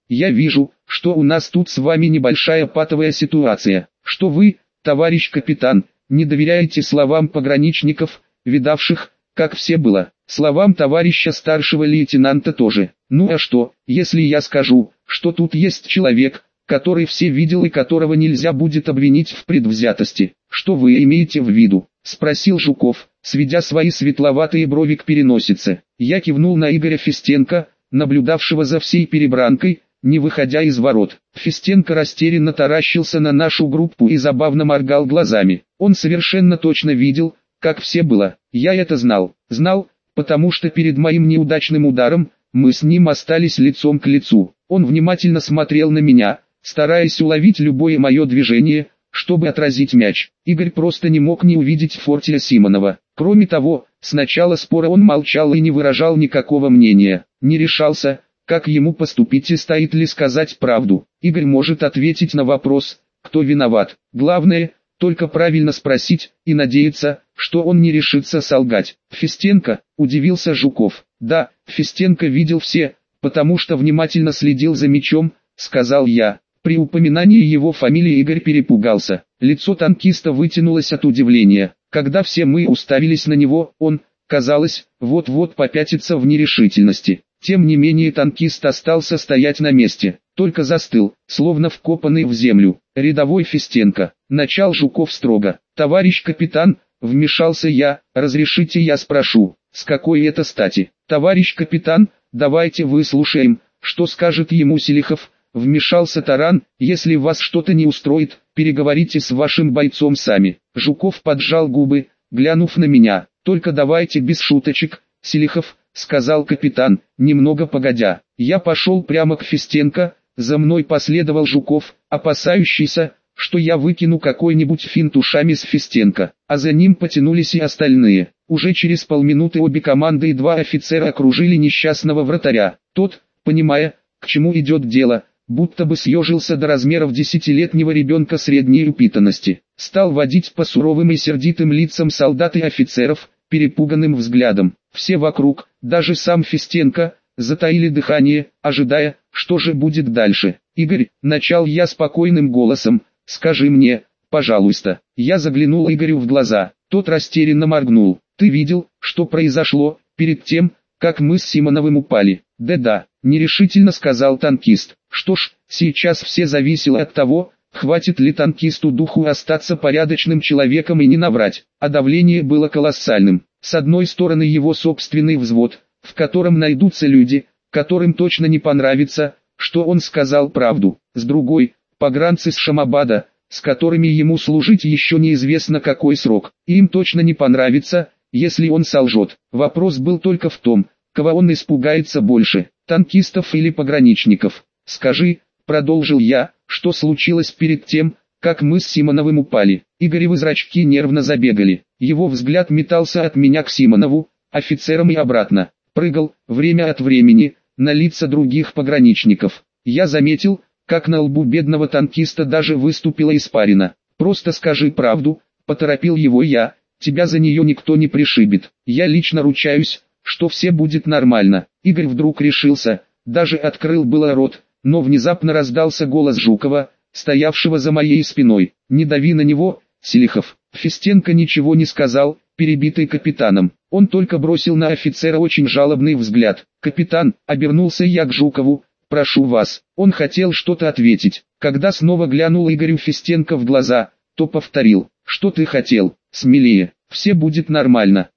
Я вижу, что у нас тут с вами небольшая патовая ситуация, что вы, товарищ капитан, не доверяете словам пограничников, видавших, как все было, словам товарища старшего лейтенанта тоже. Ну а что, если я скажу, что тут есть человек, который все видел и которого нельзя будет обвинить в предвзятости? Что вы имеете в виду? Спросил Жуков, сведя свои светловатые брови к переносице. Я кивнул на Игоря Фестенко, наблюдавшего за всей перебранкой, не выходя из ворот. Фестенко растерянно таращился на нашу группу и забавно моргал глазами. Он совершенно точно видел, как все было. Я это знал, потому что перед моим неудачным ударом, мы с ним остались лицом к лицу. Он внимательно смотрел на меня, стараясь уловить любое мое движение, чтобы отразить мяч. Игорь просто не мог не увидеть Фортия Симонова. Кроме того, с начала спора он молчал и не выражал никакого мнения. Не решался, как ему поступить и стоит ли сказать правду. Игорь может ответить на вопрос, кто виноват. Главное, только правильно спросить, и надеяться, что он не решится солгать. Фестенко, удивился Жуков. Да, Фестенко видел все, потому что внимательно следил за мячом, сказал я. При упоминании его фамилии Игорь перепугался. Лицо танкиста вытянулось от удивления. Когда все мы уставились на него, он, казалось, вот-вот попятится в нерешительности. Тем не менее танкист остался стоять на месте, только застыл, словно вкопанный в землю. Рядовой Фестенко, начал Жуков строго. Товарищ капитан, вмешался я, разрешите я спрошу, с какой это стати? Товарищ капитан, давайте выслушаем, что скажет ему Селихов. Вмешался Таран, если вас что-то не устроит, переговорите с вашим бойцом сами. Жуков поджал губы, глянув на меня. Только давайте без шуточек, Селихов, сказал капитан, немного погодя. Я пошел прямо к Фестенко, за мной последовал Жуков, опасающийся, что я выкину какой-нибудь финт ушами с Фестенко, а за ним потянулись и остальные. Уже через полминуты обе команды и два офицера окружили несчастного вратаря. Тот, понимая, к чему идет дело, будто бы съежился до размеров 10-летнего ребенка средней упитанности, стал водить по суровым и сердитым лицам солдат и офицеров, перепуганным взглядом. Все вокруг, даже сам Фестенко, затаили дыхание, ожидая, что же будет дальше. «Игорь», — начал я спокойным голосом, — «скажи мне, пожалуйста». Я заглянул Игорю в глаза, тот растерянно моргнул. «Ты видел, что произошло, перед тем, как мы с Симоновым упали?» «Да-да», — нерешительно сказал танкист. Что ж, сейчас все зависело от того, хватит ли танкисту духу остаться порядочным человеком и не наврать. А давление было колоссальным. С одной стороны его собственный взвод, в котором найдутся люди, которым точно не понравится, что он сказал правду. С другой, погранцы с Шамабада, с которыми ему служить еще неизвестно какой срок. И им точно не понравится, если он солжет. Вопрос был только в том, кого он испугается больше, танкистов или пограничников. «Скажи», — продолжил я, — «что случилось перед тем, как мы с Симоновым упали?» Игоревы зрачки нервно забегали. Его взгляд метался от меня к Симонову, офицерам и обратно. Прыгал, время от времени, на лица других пограничников. Я заметил, как на лбу бедного танкиста даже выступила испарина. «Просто скажи правду», — поторопил его я, — «тебя за нее никто не пришибет. Я лично ручаюсь, что все будет нормально». Игорь вдруг решился, даже открыл было рот, но внезапно раздался голос Жукова, стоявшего за моей спиной. «Не дави на него, Селихов». Фестенко ничего не сказал, перебитый капитаном. Он только бросил на офицера очень жалобный взгляд. «Капитан», — обернулся я к Жукову, — «прошу вас». Он хотел что-то ответить. Когда снова глянул Игорю Фестенко в глаза, то повторил: «Что ты хотел? Смелее, все будет нормально».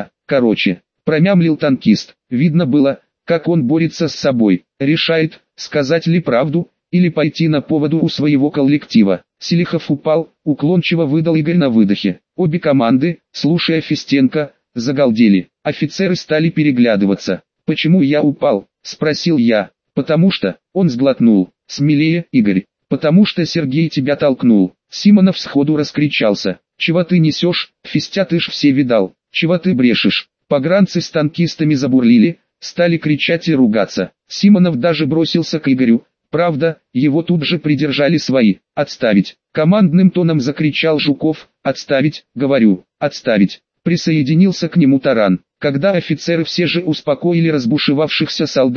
Промямлил танкист. Видно было, как он борется с собой, решает, сказать ли правду, или пойти на поводу у своего коллектива. Селихов упал, уклончиво выдал Игорь на выдохе. Обе команды, слушая Фестенко, загалдели. Офицеры стали переглядываться. «Почему я упал?» — спросил я. «Потому что», — он сглотнул. «Смелее, Игорь». «Потому что Сергей тебя толкнул». Симонов сходу раскричался. «Чего ты несешь, Фестя, ты ж все видал. Чего ты брешешь?» Погранцы с танкистами забурлили, стали кричать и ругаться. Симонов даже бросился к Игорю. Правда, его тут же придержали свои. «Отставить!» — командным тоном закричал Жуков. «Отставить, говорю, отставить!» Присоединился к нему Таран. Когда офицеры все же успокоили разбушевавшихся солдат,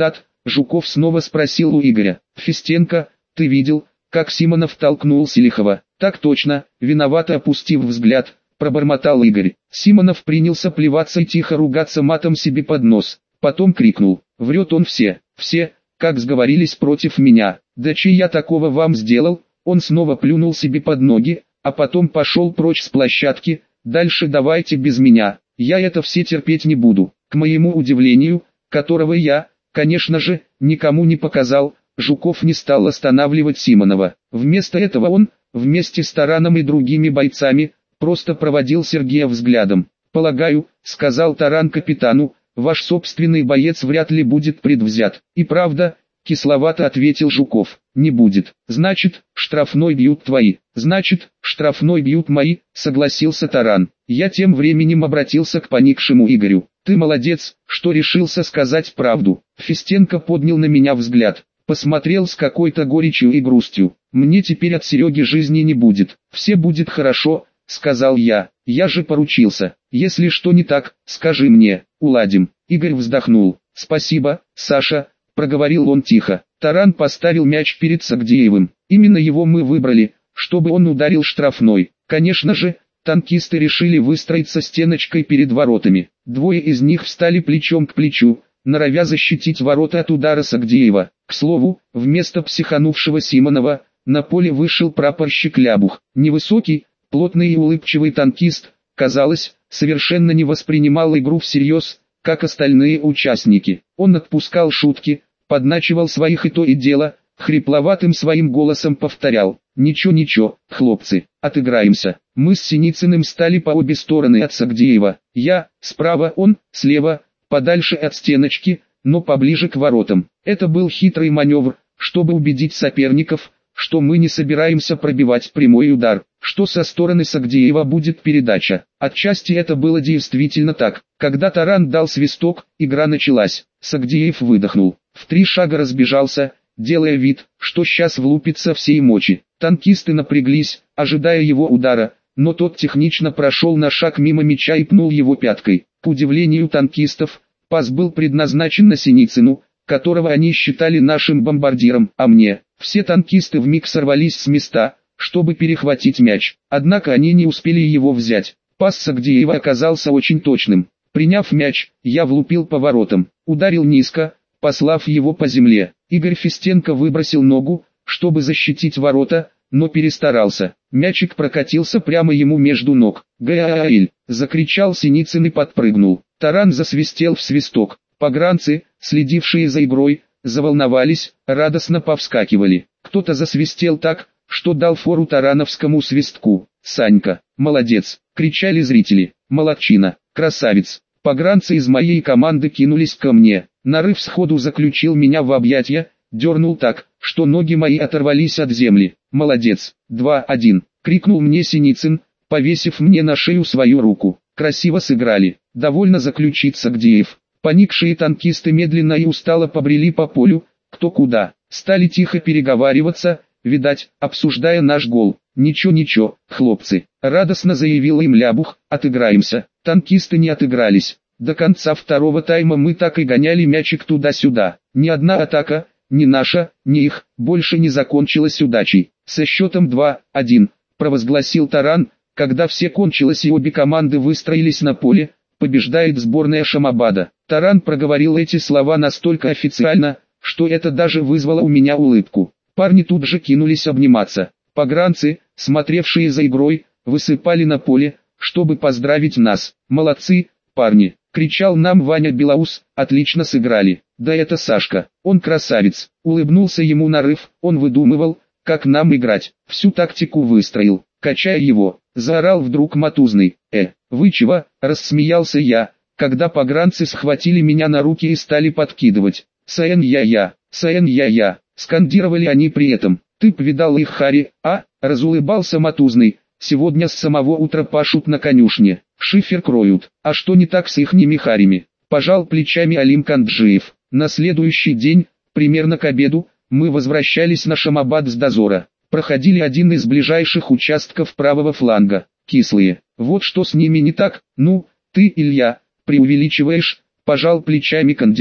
Жуков снова спросил у Игоря. Фистенко, ты видел, как Симонов толкнул Селихова? Так точно, виновато опустив взгляд, пробормотал Игорь. Симонов принялся плеваться и тихо ругаться матом себе под нос. Потом крикнул: врет он все, как сговорились против меня. Да че я такого вам сделал? Он снова плюнул себе под ноги, а потом пошел прочь с площадки. Дальше давайте без меня, я это все терпеть не буду. К моему удивлению, которого я, конечно же, никому не показал, Жуков не стал останавливать Симонова. Вместо этого он, вместе с Тараном и другими бойцами, просто проводил Сергея взглядом. «Полагаю», — сказал Таран капитану, — «ваш собственный боец вряд ли будет предвзят». «И правда», — кисловато ответил Жуков, — «не будет». «Значит, штрафной бьют твои». «Значит, штрафной бьют мои», — согласился Таран. Я тем временем обратился к поникшему Игорю. «Ты молодец, что решился сказать правду». Фистенко поднял на меня взгляд, посмотрел с какой-то горечью и грустью. «Мне теперь от Сереги жизни не будет. Все будет хорошо», — сказал я. «Я же поручился. Если что не так, скажи мне, уладим». Игорь вздохнул. «Спасибо, Саша», — проговорил он тихо. Таран поставил мяч перед Сагдеевым. Именно его мы выбрали, чтобы он ударил штрафной. Конечно же, танкисты решили выстроиться стеночкой перед воротами. Двое из них встали плечом к плечу, норовя защитить ворота от удара Сагдеева. К слову, вместо психанувшего Симонова, на поле вышел прапорщик Лябух. Невысокий, плотный и улыбчивый танкист, казалось, совершенно не воспринимал игру всерьез, как остальные участники. Он отпускал шутки, подначивал своих и то и дело, хрипловатым своим голосом повторял: «Ничего, хлопцы, отыграемся». Мы с Синицыным стали по обе стороны от Сагдеева. Я, справа, он, слева, подальше от стеночки, но поближе к воротам. Это был хитрый маневр, чтобы убедить соперников, что мы не собираемся пробивать прямой удар, что со стороны Сагдеева будет передача. Отчасти это было действительно так. Когда Таран дал свисток, игра началась. Сагдеев выдохнул, в 3 шага разбежался, делая вид, что сейчас влупится всей мочи. Танкисты напряглись, ожидая его удара, но тот технично прошел на шаг мимо мяча и пнул его пяткой. К удивлению танкистов, пас был предназначен на Синицыну, которого они считали нашим бомбардиром, а мне. Все танкисты вмиг сорвались с места, чтобы перехватить мяч, однако они не успели его взять. Пас Сагдеева оказался очень точным. Приняв мяч, я влупил по воротам, ударил низко, послав его по земле. Игорь Фистенко выбросил ногу, чтобы защитить ворота, но перестарался. Мячик прокатился прямо ему между ног. «Гаэль!» — закричал Синицын и подпрыгнул. Таран засвистел в свисток. Погранцы, следившие за игрой, заволновались, радостно повскакивали. Кто-то засвистел так, что дал фору тарановскому свистку. «Санька, молодец!» — кричали зрители. «Молодчина! Красавец!» Погранцы из моей команды кинулись ко мне. Нарыв сходу заключил меня в объятия, дернул так, что ноги мои оторвались от земли. «Молодец! 2-1!» — крикнул мне Синицын, повесив мне на шею свою руку. «Красиво сыграли!» — довольно заключит Сагдеев. Поникшие танкисты медленно и устало побрели по полю, кто куда. Стали тихо переговариваться, видать, обсуждая наш гол. «Ничего, хлопцы!» — радостно заявил им Лябух, «отыграемся». Танкисты не отыгрались. До конца второго тайма мы так и гоняли мячик туда-сюда. Ни одна атака, ни наша, ни их, больше не закончилась удачей. Со счетом 2-1, провозгласил Таран, когда все кончилось и обе команды выстроились на поле, побеждает сборная Шамабада. Таран проговорил эти слова настолько официально, что это даже вызвало у меня улыбку. Парни тут же кинулись обниматься. Погранцы, смотревшие за игрой, высыпали на поле, чтобы поздравить нас. «Молодцы, парни!» — кричал нам Ваня Белоус, «отлично сыграли». «Да это Сашка, он красавец!» — улыбнулся ему Нарыв, он выдумывал, как нам играть, всю тактику выстроил, качая его, заорал вдруг Матузный. Вы чего?» — рассмеялся я, когда погранцы схватили меня на руки и стали подкидывать. «Саэн-я-я, Саэн-я-я!» — скандировали они при этом. «Ты б видал их, Хари, а?» — разулыбался Матузный. «Сегодня с самого утра пашут на конюшне, шифер кроют. А что не так с ихними харями?» — пожал плечами Алим Канджиев. На следующий день, примерно к обеду, мы возвращались на Шамабад с дозора. Проходили один из ближайших участков правого фланга. Кислые. Вот что с ними не так. «Ну, ты, Илья, преувеличиваешь», — пожал плечами Кандижев.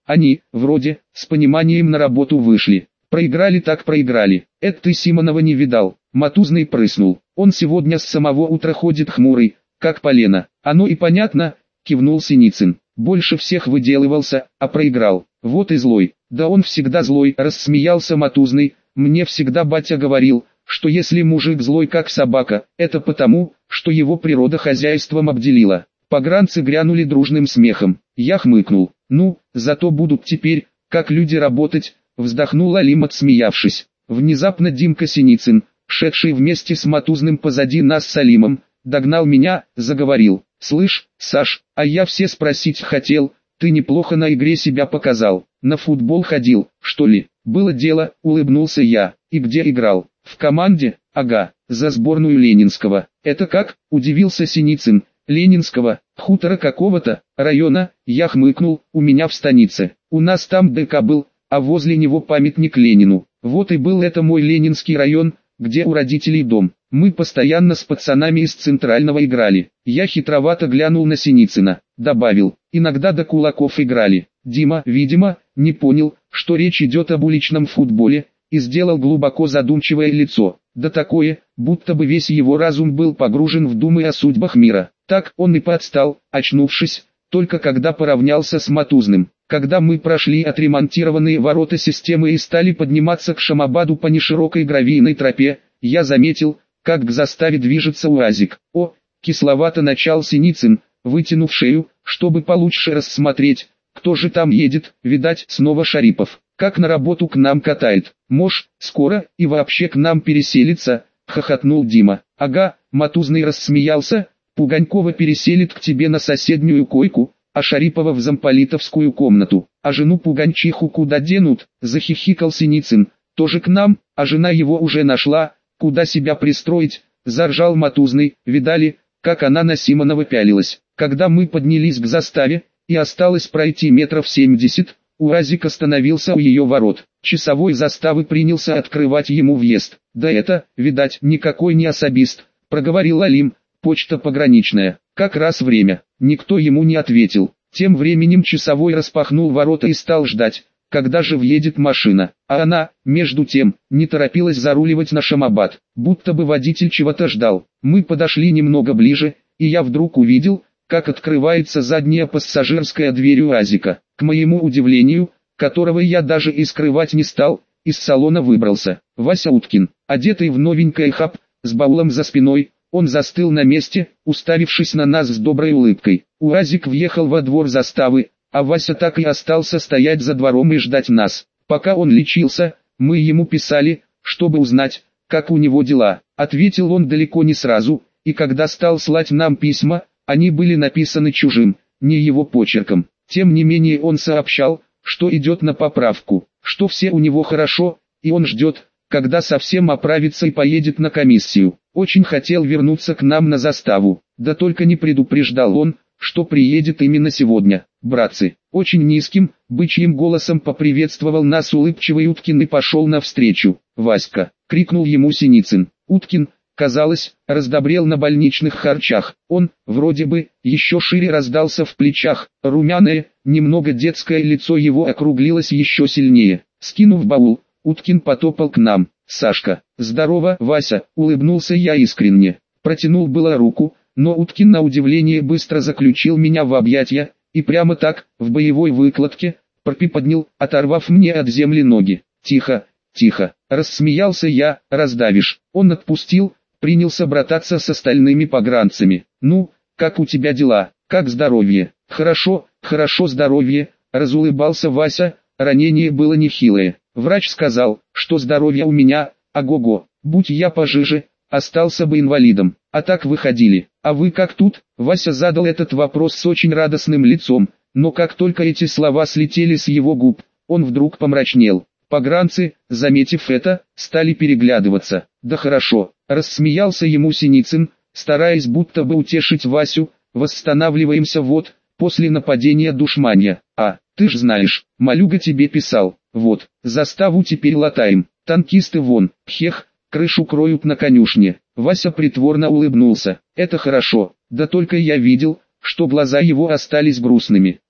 Они, вроде, с пониманием на работу вышли. Проиграли так проиграли. Это ты Симонова не видал. Матузный прыснул. Он сегодня с самого утра ходит хмурый, как полено. Оно и понятно, кивнул Синицын. Больше всех выделывался, а проиграл. Вот и злой. Да он всегда злой, рассмеялся Матузный. Мне всегда батя говорил, что если мужик злой как собака, это потому, что его природа хозяйством обделила. Погранцы грянули дружным смехом. Я хмыкнул. Ну, зато будут теперь, как люди работать, вздохнул Алим, отсмеявшись. Внезапно Димка Синицын, шедший вместе с Матузным позади нас с Алимом, догнал меня, заговорил. «Слышь, Саш, а я все спросить хотел, ты неплохо на игре себя показал, на футбол ходил, что ли?» «Было дело», улыбнулся я. «И где играл?» «В команде?» «Ага, за сборную Ленинского». «Это как?» удивился Синицын. «Ленинского, хутора какого-то, района?» Я хмыкнул. «У меня в станице. У нас там ДК был, а возле него памятник Ленину. Вот и был это мой Ленинский район, где у родителей дом. Мы постоянно с пацанами из Центрального играли». Я хитровато глянул на Синицына, добавил, иногда до кулаков играли. Дима, видимо, не понял, что речь идет об уличном футболе, и сделал глубоко задумчивое лицо. Да такое, будто бы весь его разум был погружен в думы о судьбах мира. Так он и подстал, очнувшись, только когда поравнялся с Матузным. Когда мы прошли отремонтированные ворота системы и стали подниматься к Шамабаду по неширокой гравийной тропе, я заметил, как к заставе движется УАЗик. «О!» — кисловато начал Синицын, вытянув шею, чтобы получше рассмотреть, кто же там едет. Видать, снова Шарипов. Как на работу к нам катает. Мож, скоро и вообще к нам переселится, хохотнул Дима. Ага, Матузный рассмеялся. Пуганькова переселит к тебе на соседнюю койку, а Шарипова в замполитовскую комнату. А жену Пуганчиху куда денут? Захихикал Синицын. Тоже к нам, а жена его уже нашла, куда себя пристроить, заржал Матузный. Видали, как она на Симонова пялилась. Когда мы поднялись к заставе, и осталось пройти метров 70, УАЗик остановился у ее ворот. Часовой заставы принялся открывать ему въезд. «Да это, видать, никакой не особист», — проговорил Алим, — «почта пограничная». Как раз время. Никто ему не ответил. Тем временем часовой распахнул ворота и стал ждать, когда же въедет машина. А она, между тем, не торопилась заруливать на Шамабад, будто бы водитель чего-то ждал. Мы подошли немного ближе, и я вдруг увидел, как открывается задняя пассажирская дверь УАЗика. К моему удивлению, которого я даже и скрывать не стал, из салона выбрался Вася Уткин, одетый в новенькое хап, с баулом за спиной. Он застыл на месте, уставившись на нас с доброй улыбкой. УАЗик въехал во двор заставы, а Вася так и остался стоять за двором и ждать нас. Пока он лечился, мы ему писали, чтобы узнать, как у него дела. Ответил он далеко не сразу, и когда стал слать нам письма, они были написаны чужим, не его почерком. Тем не менее он сообщал, что идет на поправку, что все у него хорошо, и он ждет, когда совсем оправится и поедет на комиссию. Очень хотел вернуться к нам на заставу, да только не предупреждал он, что приедет именно сегодня. «Братцы!» Очень низким, бычьим голосом поприветствовал нас улыбчивый Уткин и пошел навстречу. «Васька!» — крикнул ему Синицын. Уткин, казалось, раздобрел на больничных харчах. Он, вроде бы, еще шире раздался в плечах. Румяное, немного детское лицо его округлилось еще сильнее. Скинув баул, Уткин потопал к нам. «Сашка!» «Здорово, Вася!» — улыбнулся я искренне. Протянул было руку, но Уткин на удивление быстро заключил меня в объятия, и прямо так, в боевой выкладке, приподнял, оторвав мне от земли ноги. «Тихо, тихо!» — рассмеялся я. «Раздавишь!» Он отпустил, принялся брататься с остальными погранцами. «Ну, как у тебя дела? Как здоровье?» «Хорошо, хорошо здоровье!» — разулыбался Вася. Ранение было нехилое. Врач сказал, что здоровье у меня, ого-го, будь я пожиже, остался бы инвалидом. А так выходили. А вы как тут? Вася задал этот вопрос с очень радостным лицом, но как только эти слова слетели с его губ, он вдруг помрачнел. Погранцы, заметив это, стали переглядываться. «Да хорошо», — рассмеялся ему Синицын, стараясь будто бы утешить Васю. «Восстанавливаемся вот, после нападения душманья. А, ты ж знаешь, Малюга тебе писал. Вот, заставу теперь латаем. Танкисты вон, хех, крышу кроют на конюшне». Вася притворно улыбнулся. «Это хорошо, да только я видел, что глаза его остались грустными.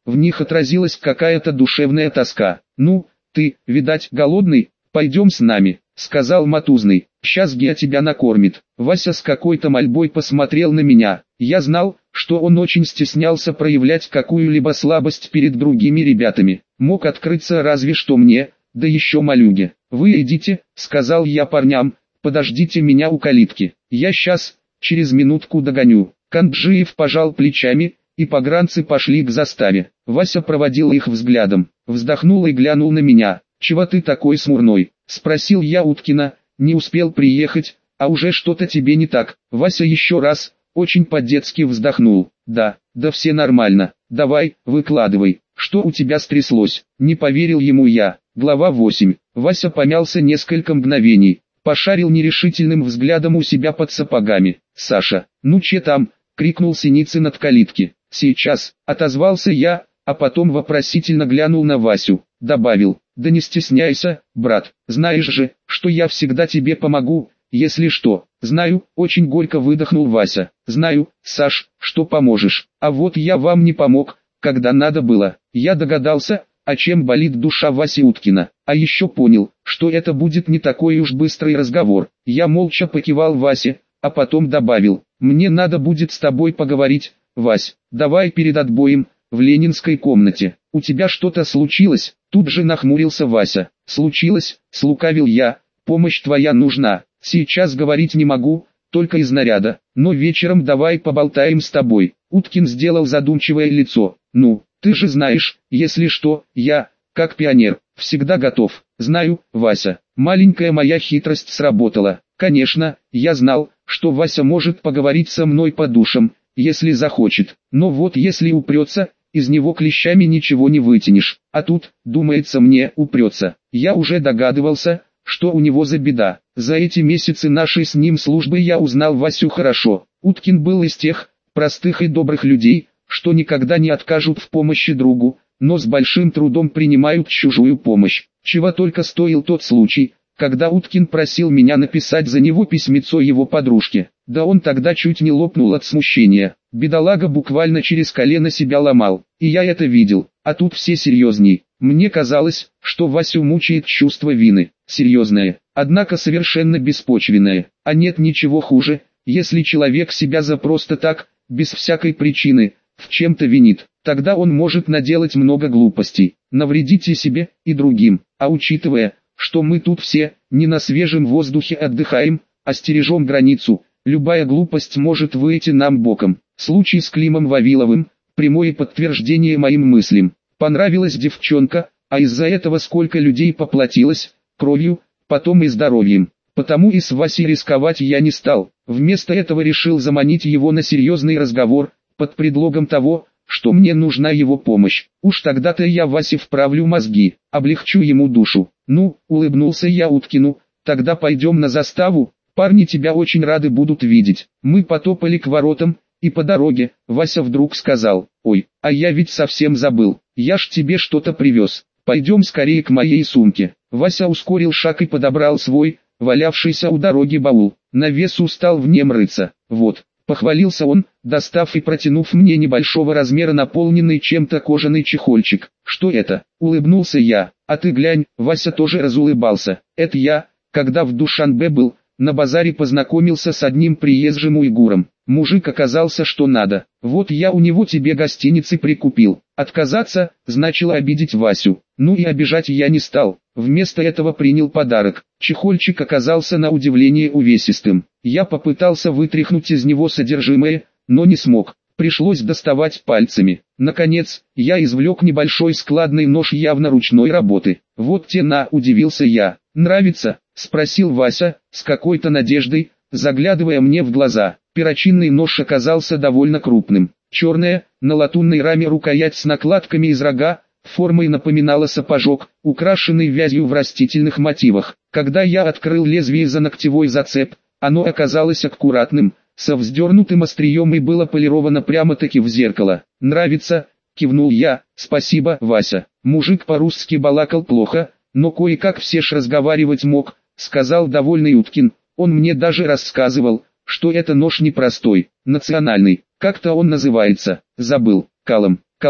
в них отразилась какая-то душевная тоска. «Ну, ты, видать, голодный, пойдем с нами», — сказал Матузный, «щас Гея тебя накормит». Вася с какой-то мольбой посмотрел на меня. Я знал, что он очень стеснялся проявлять какую-либо слабость перед другими ребятами. Мог открыться разве что мне, да еще Малюге. «Вы идите», — сказал я парням, — «подождите меня у калитки. Я щас, через минутку догоню». Канджиев пожал плечами, и погранцы пошли к заставе. Вася проводил их взглядом, вздохнул и глянул на меня. «Чего ты такой смурной?» — спросил я Уткина. «Не успел приехать, а уже что-то тебе не так». Вася еще раз, очень по-детски вздохнул. Да все нормально. Давай, выкладывай, что у тебя стряслось?» Не поверил ему я. Глава 8. Вася помялся несколько мгновений, пошарил нерешительным взглядом у себя под сапогами. «Саша, ну че там?» — крикнул Синицын от калитки. «Сейчас», — отозвался я, а потом вопросительно глянул на Васю, добавил: «Да не стесняйся, брат, знаешь же, что я всегда тебе помогу, если что». «Знаю», — очень горько выдохнул Вася. «Знаю, Саш, что поможешь, а вот я вам не помог, когда надо было». Я догадался, о чем болит душа Васи Уткина, а еще понял, что это будет не такой уж быстрый разговор. Я молча покивал Васе, а потом добавил: «Мне надо будет с тобой поговорить, Вась, давай перед отбоем, в ленинской комнате. У тебя что-то случилось?» Тут же нахмурился Вася. «Случилось?» — слукавил я. «Помощь твоя нужна. Сейчас говорить не могу, только из наряда, но вечером давай поболтаем с тобой». Уткин сделал задумчивое лицо. «Ну, ты же знаешь, если что, я, как пионер, всегда готов». «Знаю, Вася». Маленькая моя хитрость сработала. Конечно, я знал, что Вася может поговорить со мной по душам, если захочет, но вот если упрется, из него клещами ничего не вытянешь. А тут, думается мне, упрется. Я уже догадывался, что у него за беда. За эти месяцы нашей с ним службы я узнал Васю хорошо. Уткин был из тех простых и добрых людей, что никогда не откажут в помощи другу, но с большим трудом принимают чужую помощь. Чего только стоил тот случай, когда Уткин просил меня написать за него письмецо его подружке. Да он тогда чуть не лопнул от смущения. Бедолага буквально через колено себя ломал, и я это видел, а тут все серьезней. Мне казалось, что Васю мучает чувство вины, серьезное, однако совершенно беспочвенное. А нет ничего хуже, если человек себя за просто так, без всякой причины, в чем-то винит. Тогда он может наделать много глупостей, навредить и себе, и другим. А учитывая, что мы тут все, не на свежем воздухе отдыхаем, а стережем границу, любая глупость может выйти нам боком. Случай с Климом Вавиловым – прямое подтверждение моим мыслям. Понравилась девчонка, а из-за этого сколько людей поплатилось, кровью, потом и здоровьем. Потому и с Васей рисковать я не стал. Вместо этого решил заманить его на серьезный разговор, под предлогом того, что мне нужна его помощь. Уж тогда-то я Васе вправлю мозги, облегчу ему душу. «Ну», — улыбнулся я Уткину, — «тогда пойдем на заставу, парни тебя очень рады будут видеть». Мы потопали к воротам, и по дороге Вася вдруг сказал: «Ой, а я ведь совсем забыл, я ж тебе что-то привез, пойдем скорее к моей сумке». Вася ускорил шаг и подобрал свой, валявшийся у дороги баул, на весу стал в нем рыться. «Вот», — похвалился он, достав и протянув мне небольшого размера наполненный чем-то кожаный чехольчик. «Что это?» — улыбнулся я. «А ты глянь», — Вася тоже разулыбался. «Это я, когда в Душанбе был, на базаре познакомился с одним приезжим уйгуром. Мужик оказался что надо. Вот я у него тебе гостиницы прикупил». Отказаться значило обидеть Васю. Ну и обижать я не стал. Вместо этого принял подарок. Чехольчик оказался на удивление увесистым. Я попытался вытряхнуть из него содержимое, но не смог. Пришлось доставать пальцами. Наконец, я извлек небольшой складный нож явно ручной работы. «Вот те на», — удивился я. «Нравится?» — спросил Вася, с какой-то надеждой, заглядывая мне в глаза. Перочинный нож оказался довольно крупным. Черная, на латунной раме рукоять с накладками из рога, формой напоминала сапожок, украшенный вязью в растительных мотивах. Когда я открыл лезвие за ногтевой зацеп, оно оказалось аккуратным, со вздернутым острием и было полировано прямо-таки в зеркало. «Нравится?» — кивнул я. «Спасибо, Вася». Мужик по-русски балакал плохо, но кое-как все ж разговаривать мог, сказал довольный Уткин. Он мне даже рассказывал, что это нож непростой, национальный, как-то он называется, забыл, Колым.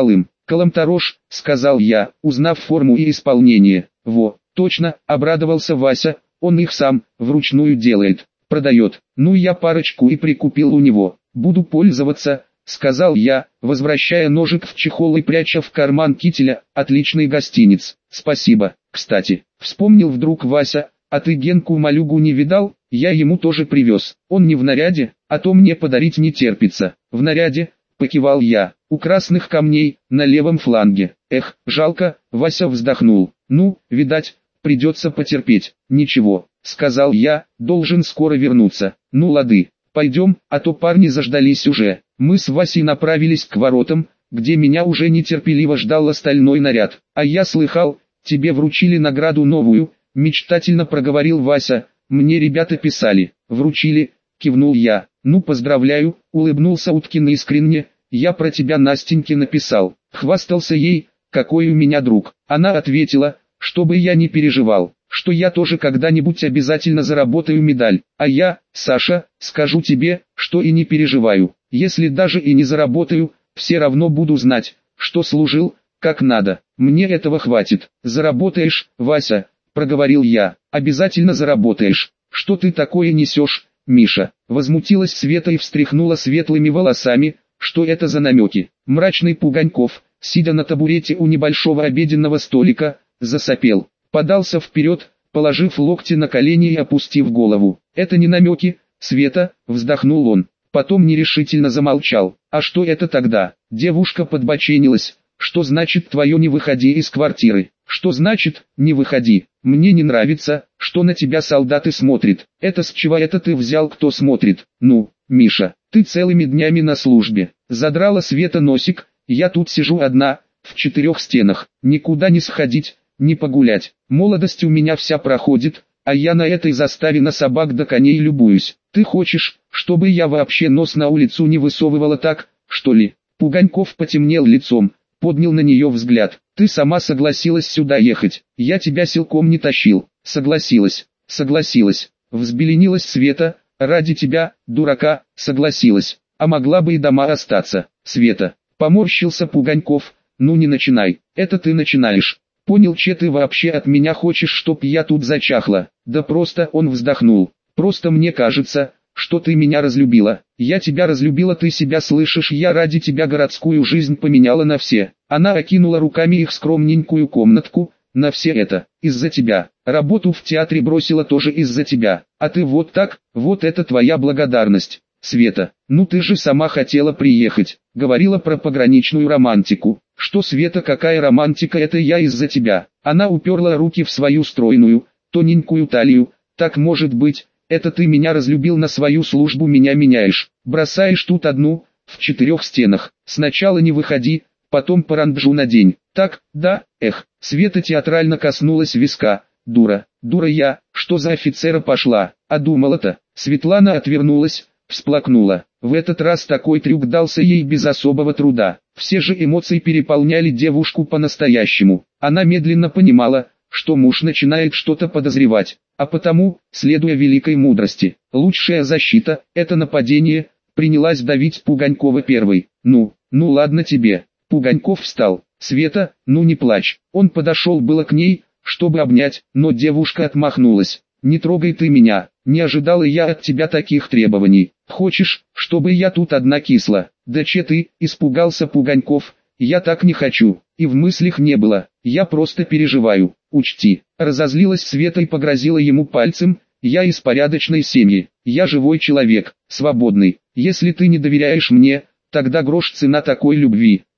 Каланторож, сказал я, узнав форму и исполнение. Во, точно, обрадовался Вася, он их сам, вручную делает, продает. Ну я парочку и прикупил у него, буду пользоваться, сказал я, возвращая ножик в чехол и пряча в карман кителя. Отличный гостиниц, спасибо. Кстати, вспомнил вдруг Вася, а ты Генку-малюгу не видал? Я ему тоже привез. Он не в наряде, а то мне подарить не терпится. В наряде, покивал я, у красных камней, на левом фланге. Эх, жалко, Вася вздохнул. Ну, видать, придется потерпеть. Ничего, сказал я, должен скоро вернуться. Ну лады, пойдем, а то парни заждались уже. Мы с Васей направились к воротам, где меня уже нетерпеливо ждал остальной наряд. А я слыхал, тебе вручили награду новую, мечтательно проговорил Вася. Мне ребята писали. Вручили, кивнул я. Ну поздравляю, улыбнулся Уткин искренне. Я про тебя Настеньке написал. Хвастался ей, какой у меня друг. Она ответила, чтобы я не переживал, что я тоже когда-нибудь обязательно заработаю медаль. А я, Саша, скажу тебе, что и не переживаю. Если даже и не заработаю, все равно буду знать, что служил, как надо. Мне этого хватит. Заработаешь, Вася, проговорил я. Обязательно заработаешь. Что ты такое несешь, Миша? Возмутилась Света и встряхнула светлыми волосами. Что это за намеки? Мрачный Пуганьков, сидя на табурете у небольшого обеденного столика, засопел. Подался вперед, положив локти на колени и опустив голову. Это не намеки, Света, вздохнул он. Потом нерешительно замолчал. А что это тогда? Девушка подбоченилась. Что значит твое не выходи из квартиры? Что значит, не выходи? Мне не нравится, что на тебя солдаты смотрят. Это с чего это ты взял, кто смотрит? Ну, Миша, ты целыми днями на службе. Задрала Света носик, я тут сижу одна, в 4 стенах. Никуда не сходить, не погулять. Молодость у меня вся проходит, а я на этой заставе на собак да коней любуюсь. Ты хочешь, чтобы я вообще нос на улицу не высовывала так, что ли? Пуганьков потемнел лицом, поднял на нее взгляд. Ты сама согласилась сюда ехать, я тебя силком не тащил. Согласилась, согласилась. Взбеленилась Света, ради тебя, дурака, согласилась. А могла бы и дома остаться. Света, поморщился Пуганьков, ну не начинай, это ты начинаешь. Понял, че ты вообще от меня хочешь, чтоб я тут зачахла? Да просто, он вздохнул. Просто мне кажется, что ты меня разлюбила. Я тебя разлюбила, ты себя слышишь, я ради тебя городскую жизнь поменяла на все. Она окинула руками их скромненькую комнатку, на все это, из-за тебя. Работу в театре бросила тоже из-за тебя. А ты вот так, вот это твоя благодарность. Света, ну ты же сама хотела приехать, говорила про пограничную романтику. Что, Света, какая романтика, это я из-за тебя. Она уперла руки в свою стройную, тоненькую талию. Так может быть, это ты меня разлюбил, на свою службу меня меняешь. Бросаешь тут одну, в 4 стенах. Сначала не выходи, потом паранджу надень. Так, да, эх. Света театрально коснулась виска. Дура, дура я, что за офицера пошла, а думала-то. Светлана отвернулась, всплакнула. В этот раз такой трюк дался ей без особого труда. Все же эмоции переполняли девушку по-настоящему. Она медленно понимала, что муж начинает что-то подозревать, а потому, следуя великой мудрости, лучшая защита – это нападение, принялась давить Пуганькова первой. Ну ладно тебе. Пуганьков встал. Света, ну не плачь. Он подошел было к ней, чтобы обнять, но девушка отмахнулась. Не трогай ты меня, не ожидала я от тебя таких требований. Хочешь, чтобы я тут одна кисла? Да че ты, испугался Пуганьков, я так не хочу, и в мыслях не было, я просто переживаю, учти. Разозлилась Света и погрозила ему пальцем, я из порядочной семьи, я живой человек, свободный. Если ты не доверяешь мне, тогда грош цена такой любви.